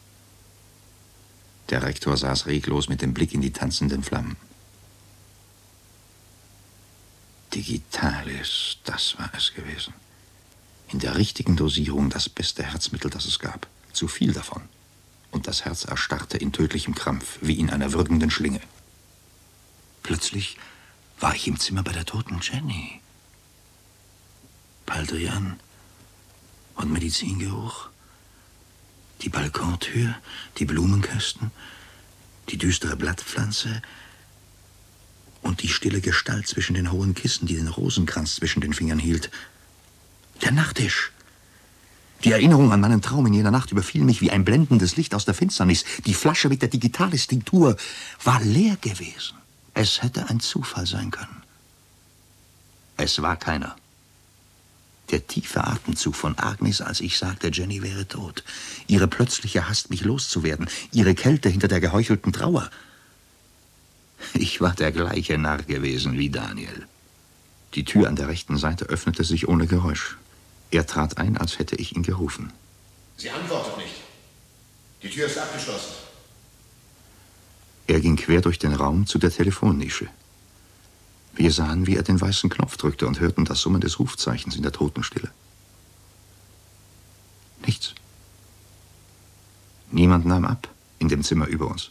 Der Rektor saß reglos mit dem Blick in die tanzenden Flammen. Digitales, das war es gewesen. In der richtigen Dosierung das beste Herzmittel, das es gab. Zu viel davon. Und das Herz erstarrte in tödlichem Krampf, wie in einer würgenden Schlinge. Plötzlich war ich im Zimmer bei der toten Jenny. Baldrian und Medizingeruch, die Balkontür, die Blumenkästen, die düstere Blattpflanze und die stille Gestalt zwischen den hohen Kissen, die den Rosenkranz zwischen den Fingern hielt. Der Nachttisch. Die Erinnerung an meinen Traum in jener Nacht überfiel mich wie ein blendendes Licht aus der Finsternis. Die Flasche mit der Digitalis-Tinktur war leer gewesen. Es hätte ein Zufall sein können. Es war keiner. Der tiefe Atemzug von Agnes, als ich sagte, Jenny wäre tot. Ihre plötzliche Hast, mich loszuwerden. Ihre Kälte hinter der geheuchelten Trauer. Ich war der gleiche Narr gewesen wie Daniel. Die Tür an der rechten Seite öffnete sich ohne Geräusch. Er trat ein, als hätte ich ihn gerufen. Sie antwortet nicht. Die Tür ist abgeschlossen. Er ging quer durch den Raum zu der Telefonnische. Wir sahen, wie er den weißen Knopf drückte und hörten das Summen des Rufzeichens in der Totenstille. Nichts. Niemand nahm ab in dem Zimmer über uns.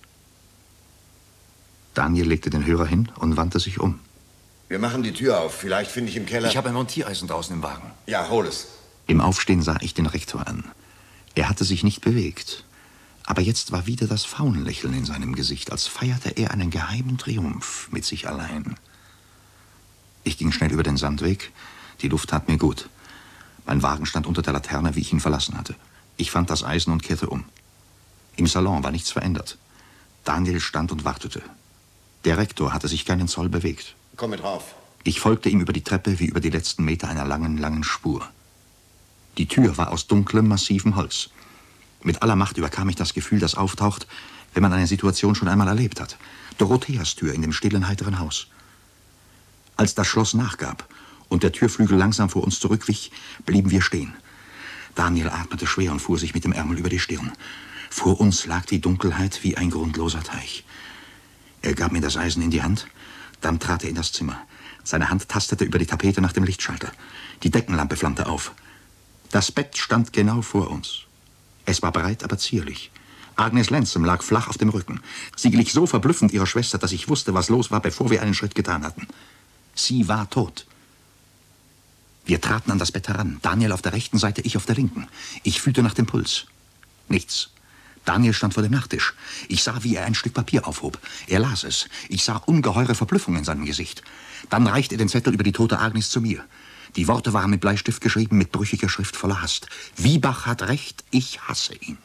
Daniel legte den Hörer hin und wandte sich um. Wir machen die Tür auf. Vielleicht finde ich im Keller... Ich habe ein Montiereisen draußen im Wagen. Ja, hol es. Im Aufstehen sah ich den Rektor an. Er hatte sich nicht bewegt. Aber jetzt war wieder das Faunlächeln in seinem Gesicht, als feierte er einen geheimen Triumph mit sich allein. Ich ging schnell über den Sandweg. Die Luft tat mir gut. Mein Wagen stand unter der Laterne, wie ich ihn verlassen hatte. Ich fand das Eisen und kehrte um. Im Salon war nichts verändert. Daniel stand und wartete. Der Rektor hatte sich keinen Zoll bewegt. Komm mit rauf. Ich folgte ihm über die Treppe wie über die letzten Meter einer langen, langen Spur. Die Tür war aus dunklem, massivem Holz. Mit aller Macht überkam ich das Gefühl, das auftaucht, wenn man eine Situation schon einmal erlebt hat. Dorotheas Tür in dem stillen, heiteren Haus. Als das Schloss nachgab und der Türflügel langsam vor uns zurückwich, blieben wir stehen. Daniel atmete schwer und fuhr sich mit dem Ärmel über die Stirn. Vor uns lag die Dunkelheit wie ein grundloser Teich. Er gab mir das Eisen in die Hand, dann trat er in das Zimmer. Seine Hand tastete über die Tapete nach dem Lichtschalter. Die Deckenlampe flammte auf. Das Bett stand genau vor uns. Es war breit, aber zierlich. Agnes Lensum lag flach auf dem Rücken. Sie glich so verblüffend ihrer Schwester, dass ich wusste, was los war, bevor wir einen Schritt getan hatten. Sie war tot. Wir traten an das Bett heran. Daniel auf der rechten Seite, ich auf der linken. Ich fühlte nach dem Puls. Nichts. Daniel stand vor dem Nachttisch. Ich sah, wie er ein Stück Papier aufhob. Er las es. Ich sah ungeheure Verblüffung in seinem Gesicht. Dann reichte er den Zettel über die tote Agnes zu mir. Die Worte waren mit Bleistift geschrieben, mit brüchiger Schrift voller Hast. Wiebach hat recht, ich hasse ihn.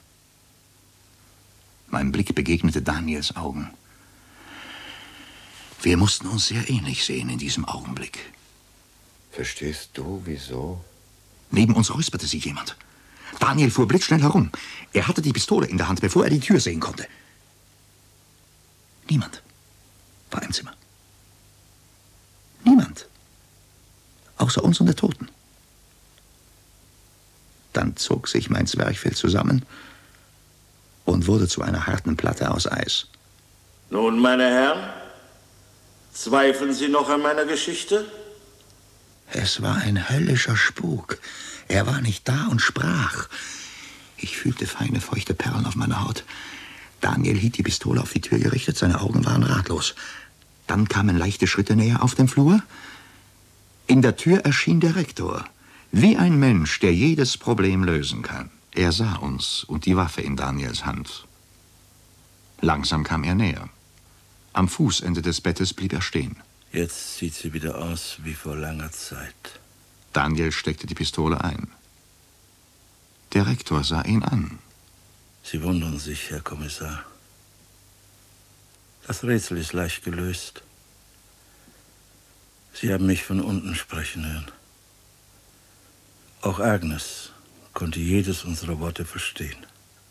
Mein Blick begegnete Daniels Augen. Wir mussten uns sehr ähnlich sehen in diesem Augenblick. Verstehst du, wieso? Neben uns räusperte sich jemand. Daniel fuhr blitzschnell herum. Er hatte die Pistole in der Hand, bevor er die Tür sehen konnte. Niemand war im Zimmer. Niemand. Außer uns und der Toten. Dann zog sich mein Zwerchfell zusammen und wurde zu einer harten Platte aus Eis. Nun, meine Herren, zweifeln Sie noch an meiner Geschichte? Es war ein höllischer Spuk. Er war nicht da und sprach. Ich fühlte feine, feuchte Perlen auf meiner Haut. Daniel hielt die Pistole auf die Tür gerichtet, seine Augen waren ratlos. Dann kamen leichte Schritte näher auf dem Flur. In der Tür erschien der Rektor, wie ein Mensch, der jedes Problem lösen kann. Er sah uns und die Waffe in Daniels Hand. Langsam kam er näher. Am Fußende des Bettes blieb er stehen. Jetzt sieht sie wieder aus wie vor langer Zeit. Daniel steckte die Pistole ein. Der Rektor sah ihn an. Sie wundern sich, Herr Kommissar. Das Rätsel ist leicht gelöst. Sie haben mich von unten sprechen hören. Auch Agnes konnte jedes unserer Worte verstehen.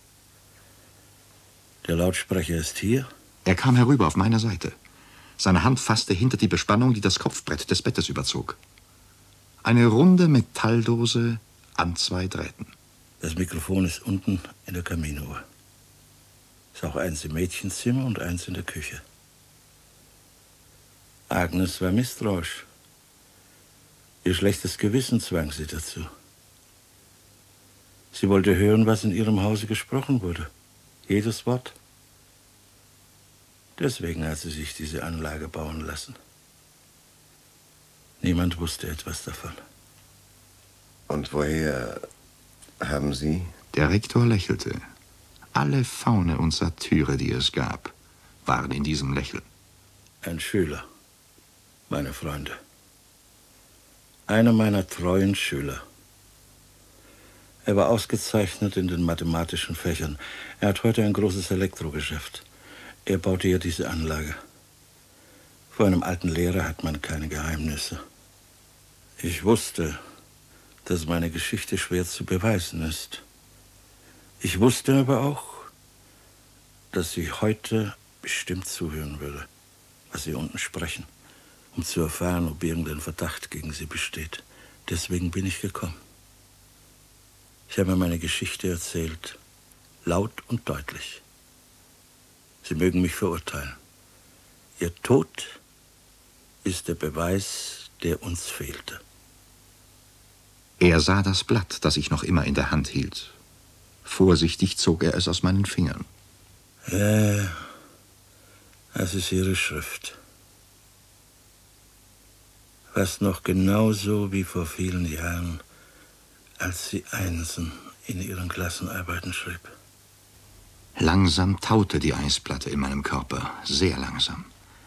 Der Lautsprecher ist hier. Er kam herüber auf meiner Seite. Seine Hand fasste hinter die Bespannung, die das Kopfbrett des Bettes überzog. Eine runde Metalldose an 2 Drähten. Das Mikrofon ist unten in der Kaminuhr. Ist auch eins im Mädchenzimmer und eins in der Küche. Agnes war misstrauisch. Ihr schlechtes Gewissen zwang sie dazu. Sie wollte hören, was in ihrem Hause gesprochen wurde. Jedes Wort. Deswegen hat sie sich diese Anlage bauen lassen. Niemand wusste etwas davon. Und woher haben Sie? Der Rektor lächelte. Alle Faune und Satyre, die es gab, waren in diesem Lächeln. Ein Schüler, meine Freunde. Einer meiner treuen Schüler. Er war ausgezeichnet in den mathematischen Fächern. Er hat heute ein großes Elektrogeschäft. Er baute ja diese Anlage. Vor einem alten Lehrer hat man keine Geheimnisse. Ich wusste, dass meine Geschichte schwer zu beweisen ist. Ich wusste aber auch, dass sie heute bestimmt zuhören würde, was sie unten sprechen, um zu erfahren, ob irgendein Verdacht gegen sie besteht. Deswegen bin ich gekommen. Ich habe meine Geschichte erzählt, laut und deutlich. Sie mögen mich verurteilen. Ihr Tod ist der Beweis, der uns fehlte. Er sah das Blatt, das ich noch immer in der Hand hielt. Vorsichtig zog er es aus meinen Fingern. Ja, das ist Ihre Schrift. Fast noch genauso wie vor vielen Jahren, als sie Einsen in Ihren Klassenarbeiten schrieb. Langsam taute die Eisplatte in meinem Körper, sehr langsam.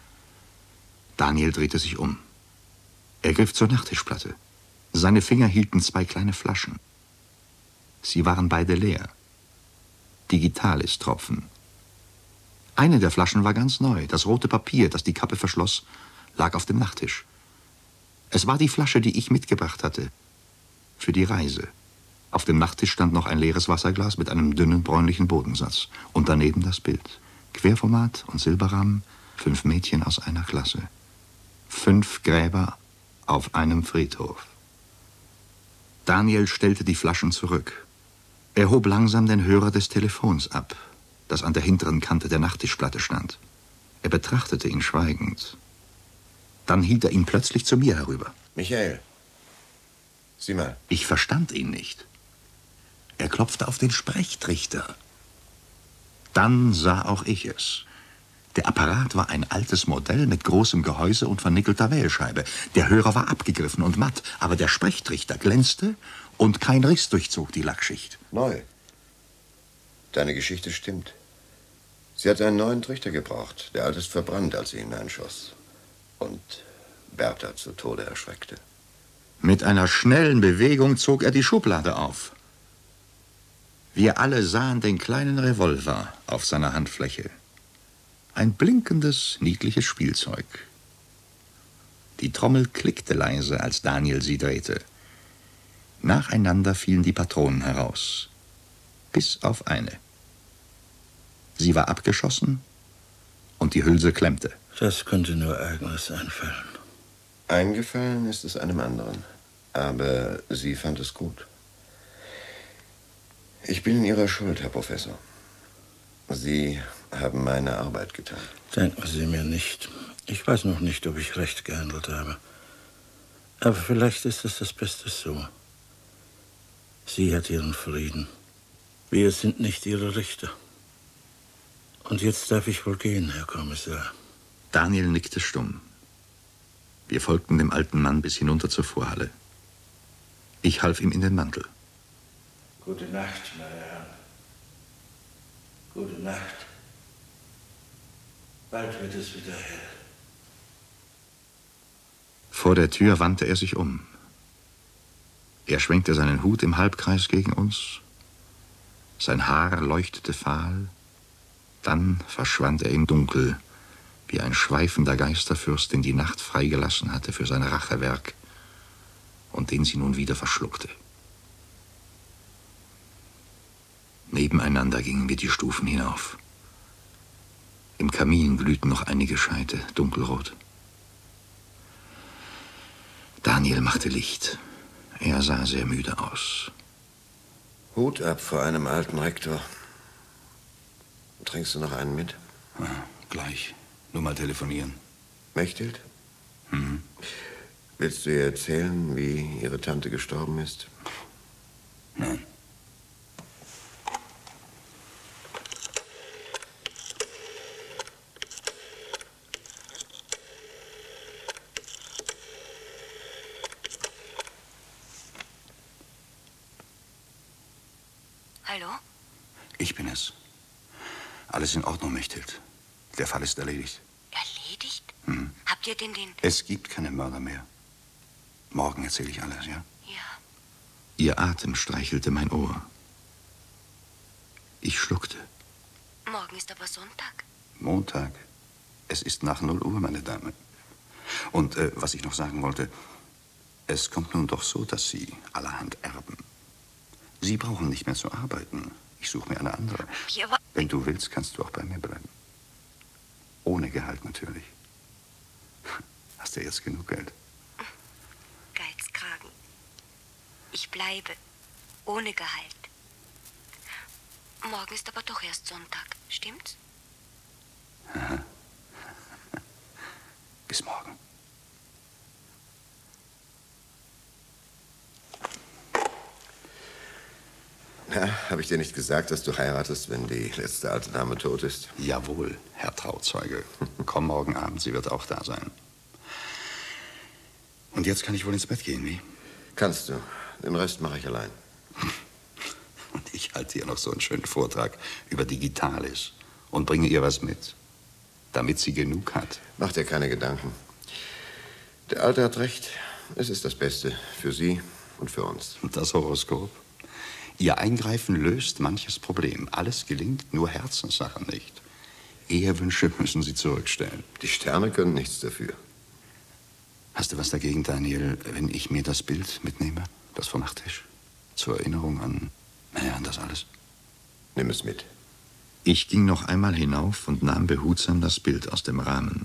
Daniel drehte sich um. Er griff zur Nachttischplatte. Seine Finger hielten 2 kleine Flaschen. Sie waren beide leer. Digitalis-Tropfen. Eine der Flaschen war ganz neu. Das rote Papier, das die Kappe verschloss, lag auf dem Nachttisch. Es war die Flasche, die ich mitgebracht hatte. Für die Reise. Auf dem Nachttisch stand noch ein leeres Wasserglas mit einem dünnen bräunlichen Bodensatz. Und daneben das Bild. Querformat und Silberrahmen, 5 Mädchen aus einer Klasse. 5 Gräber auf einem Friedhof. Daniel stellte die Flaschen zurück. Er hob langsam den Hörer des Telefons ab, das an der hinteren Kante der Nachttischplatte stand. Er betrachtete ihn schweigend. Dann hielt er ihn plötzlich zu mir herüber. Michael, sieh mal. Ich verstand ihn nicht. Er klopfte auf den Sprechtrichter. Dann sah auch ich es. Der Apparat war ein altes Modell mit großem Gehäuse und vernickelter Wählscheibe. Der Hörer war abgegriffen und matt, aber der Sprechtrichter glänzte und kein Riss durchzog die Lackschicht. Neu. Deine Geschichte stimmt. Sie hat einen neuen Trichter gebraucht. Der alte ist verbrannt, als sie hineinschoss. Und Bertha zu Tode erschreckte. Mit einer schnellen Bewegung zog er die Schublade auf. Wir alle sahen den kleinen Revolver auf seiner Handfläche. Ein blinkendes, niedliches Spielzeug. Die Trommel klickte leise, als Daniel sie drehte. Nacheinander fielen die Patronen heraus. Bis auf eine. Sie war abgeschossen und die Hülse klemmte. Das könnte nur Agnes einfallen. Eingefallen ist es einem anderen. Aber sie fand es gut. Ich bin in Ihrer Schuld, Herr Professor. Sie haben meine Arbeit getan. Denken Sie mir nicht. Ich weiß noch nicht, ob ich recht gehandelt habe. Aber vielleicht ist es das Beste so. Sie hat ihren Frieden. Wir sind nicht Ihre Richter. Und jetzt darf ich wohl gehen, Herr Kommissar. Daniel nickte stumm. Wir folgten dem alten Mann bis hinunter zur Vorhalle. Ich half ihm in den Mantel. Gute Nacht, meine Herren. Gute Nacht. Bald wird es wieder hell. Vor der Tür wandte er sich um. Er schwenkte seinen Hut im Halbkreis gegen uns. Sein Haar leuchtete fahl. Dann verschwand er im Dunkel, wie ein schweifender Geisterfürst, den die Nacht freigelassen hatte für sein Rachewerk und den sie nun wieder verschluckte. Nebeneinander gingen wir die Stufen hinauf. Im Kamin glühten noch einige Scheite, dunkelrot. Daniel machte Licht. Er sah sehr müde aus. Hut ab vor einem alten Rektor. Trinkst du noch einen mit? Gleich. Nur mal telefonieren. Mechthild? Willst du ihr erzählen, wie ihre Tante gestorben ist? Nein. Hallo? Ich bin es. Alles in Ordnung, Mechthild. Der Fall ist erledigt. Erledigt? Hm. Habt ihr denn den... Es gibt keine Mörder mehr. Morgen erzähle ich alles, ja? Ja. Ihr Atem streichelte mein Ohr. Ich schluckte. Morgen ist aber Sonntag. Montag. Es ist nach 0 Uhr, meine Dame. Und was ich noch sagen wollte, es kommt nun doch so, dass Sie allerhand erben. Sie brauchen nicht mehr zu arbeiten. Ich suche mir eine andere. Ja, aber... Wenn du willst, kannst du auch bei mir bleiben. Ohne Gehalt natürlich. Hast du jetzt genug Geld? Geizkragen. Ich bleibe. Ohne Gehalt. Morgen ist aber doch erst Sonntag. Stimmt's? Aha. Bis morgen. Na, habe ich dir nicht gesagt, dass du heiratest, wenn die letzte alte Dame tot ist? Jawohl, Herr Trauzeuge. Komm morgen Abend, sie wird auch da sein. Und jetzt kann ich wohl ins Bett gehen, wie? Kannst du. Den Rest mache ich allein. Und ich halte hier noch so einen schönen Vortrag über Digitalis und bringe ihr was mit, damit sie genug hat. Mach dir keine Gedanken. Der Alte hat recht. Es ist das Beste für sie und für uns. Und das Horoskop? Ihr Eingreifen löst manches Problem. Alles gelingt, nur Herzenssachen nicht. Ehewünsche müssen Sie zurückstellen. Die Sterne können nichts dafür. Hast du was dagegen, Daniel, wenn ich mir das Bild mitnehme? Das vom Nachttisch? Zur Erinnerung an das alles? Nimm es mit. Ich ging noch einmal hinauf und nahm behutsam das Bild aus dem Rahmen.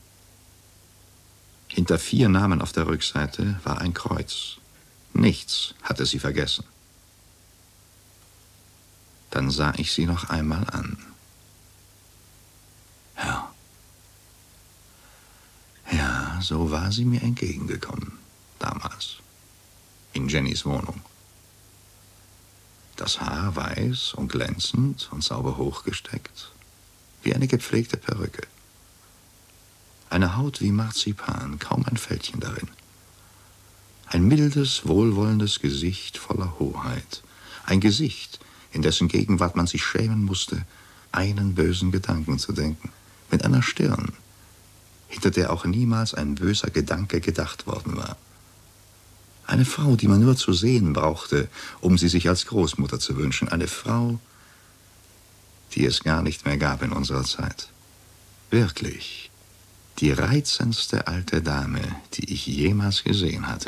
Hinter 4 Namen auf der Rückseite war ein Kreuz. Nichts hatte sie vergessen. Dann sah ich sie noch einmal an. Ja, so war sie mir entgegengekommen, damals, in Jennys Wohnung. Das Haar weiß und glänzend und sauber hochgesteckt, wie eine gepflegte Perücke. Eine Haut wie Marzipan, kaum ein Fältchen darin. Ein mildes, wohlwollendes Gesicht voller Hoheit. Ein Gesicht, in dessen Gegenwart man sich schämen musste, einen bösen Gedanken zu denken. Mit einer Stirn, hinter der auch niemals ein böser Gedanke gedacht worden war. Eine Frau, die man nur zu sehen brauchte, um sie sich als Großmutter zu wünschen. Eine Frau, die es gar nicht mehr gab in unserer Zeit. Wirklich, die reizendste alte Dame, die ich jemals gesehen hatte.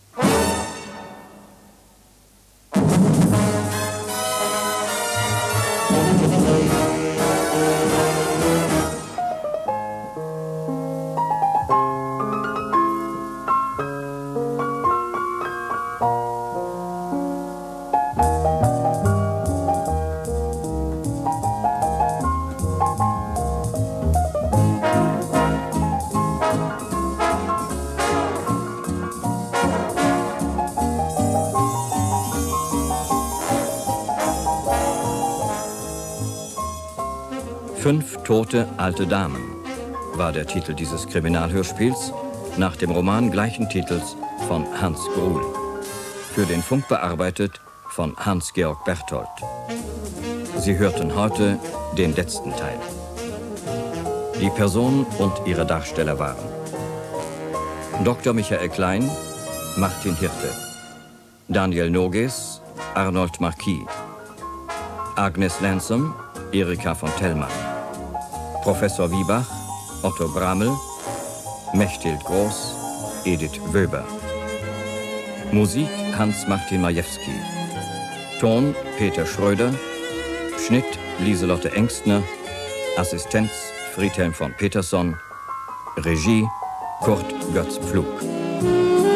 Fünf tote alte Damen war der Titel dieses Kriminalhörspiels nach dem Roman gleichen Titels von Hans Gruhl. Für den Funk bearbeitet von Hans-Georg Berthold. Sie hörten heute den letzten Teil. Die Person und ihre Darsteller waren Dr. Michael Klein, Martin Hirte, Daniel Noges, Arnold Marquis, Agnes Lansome, Erika von Tellmann, Professor Wiebach, Otto Bramel, Mechthild Groß, Edith Wöber. Musik Hans-Martin Majewski. Ton Peter Schröder. Schnitt Lieselotte Engstner. Assistenz Friedhelm von Petersson. Regie Kurt Götz Pflug.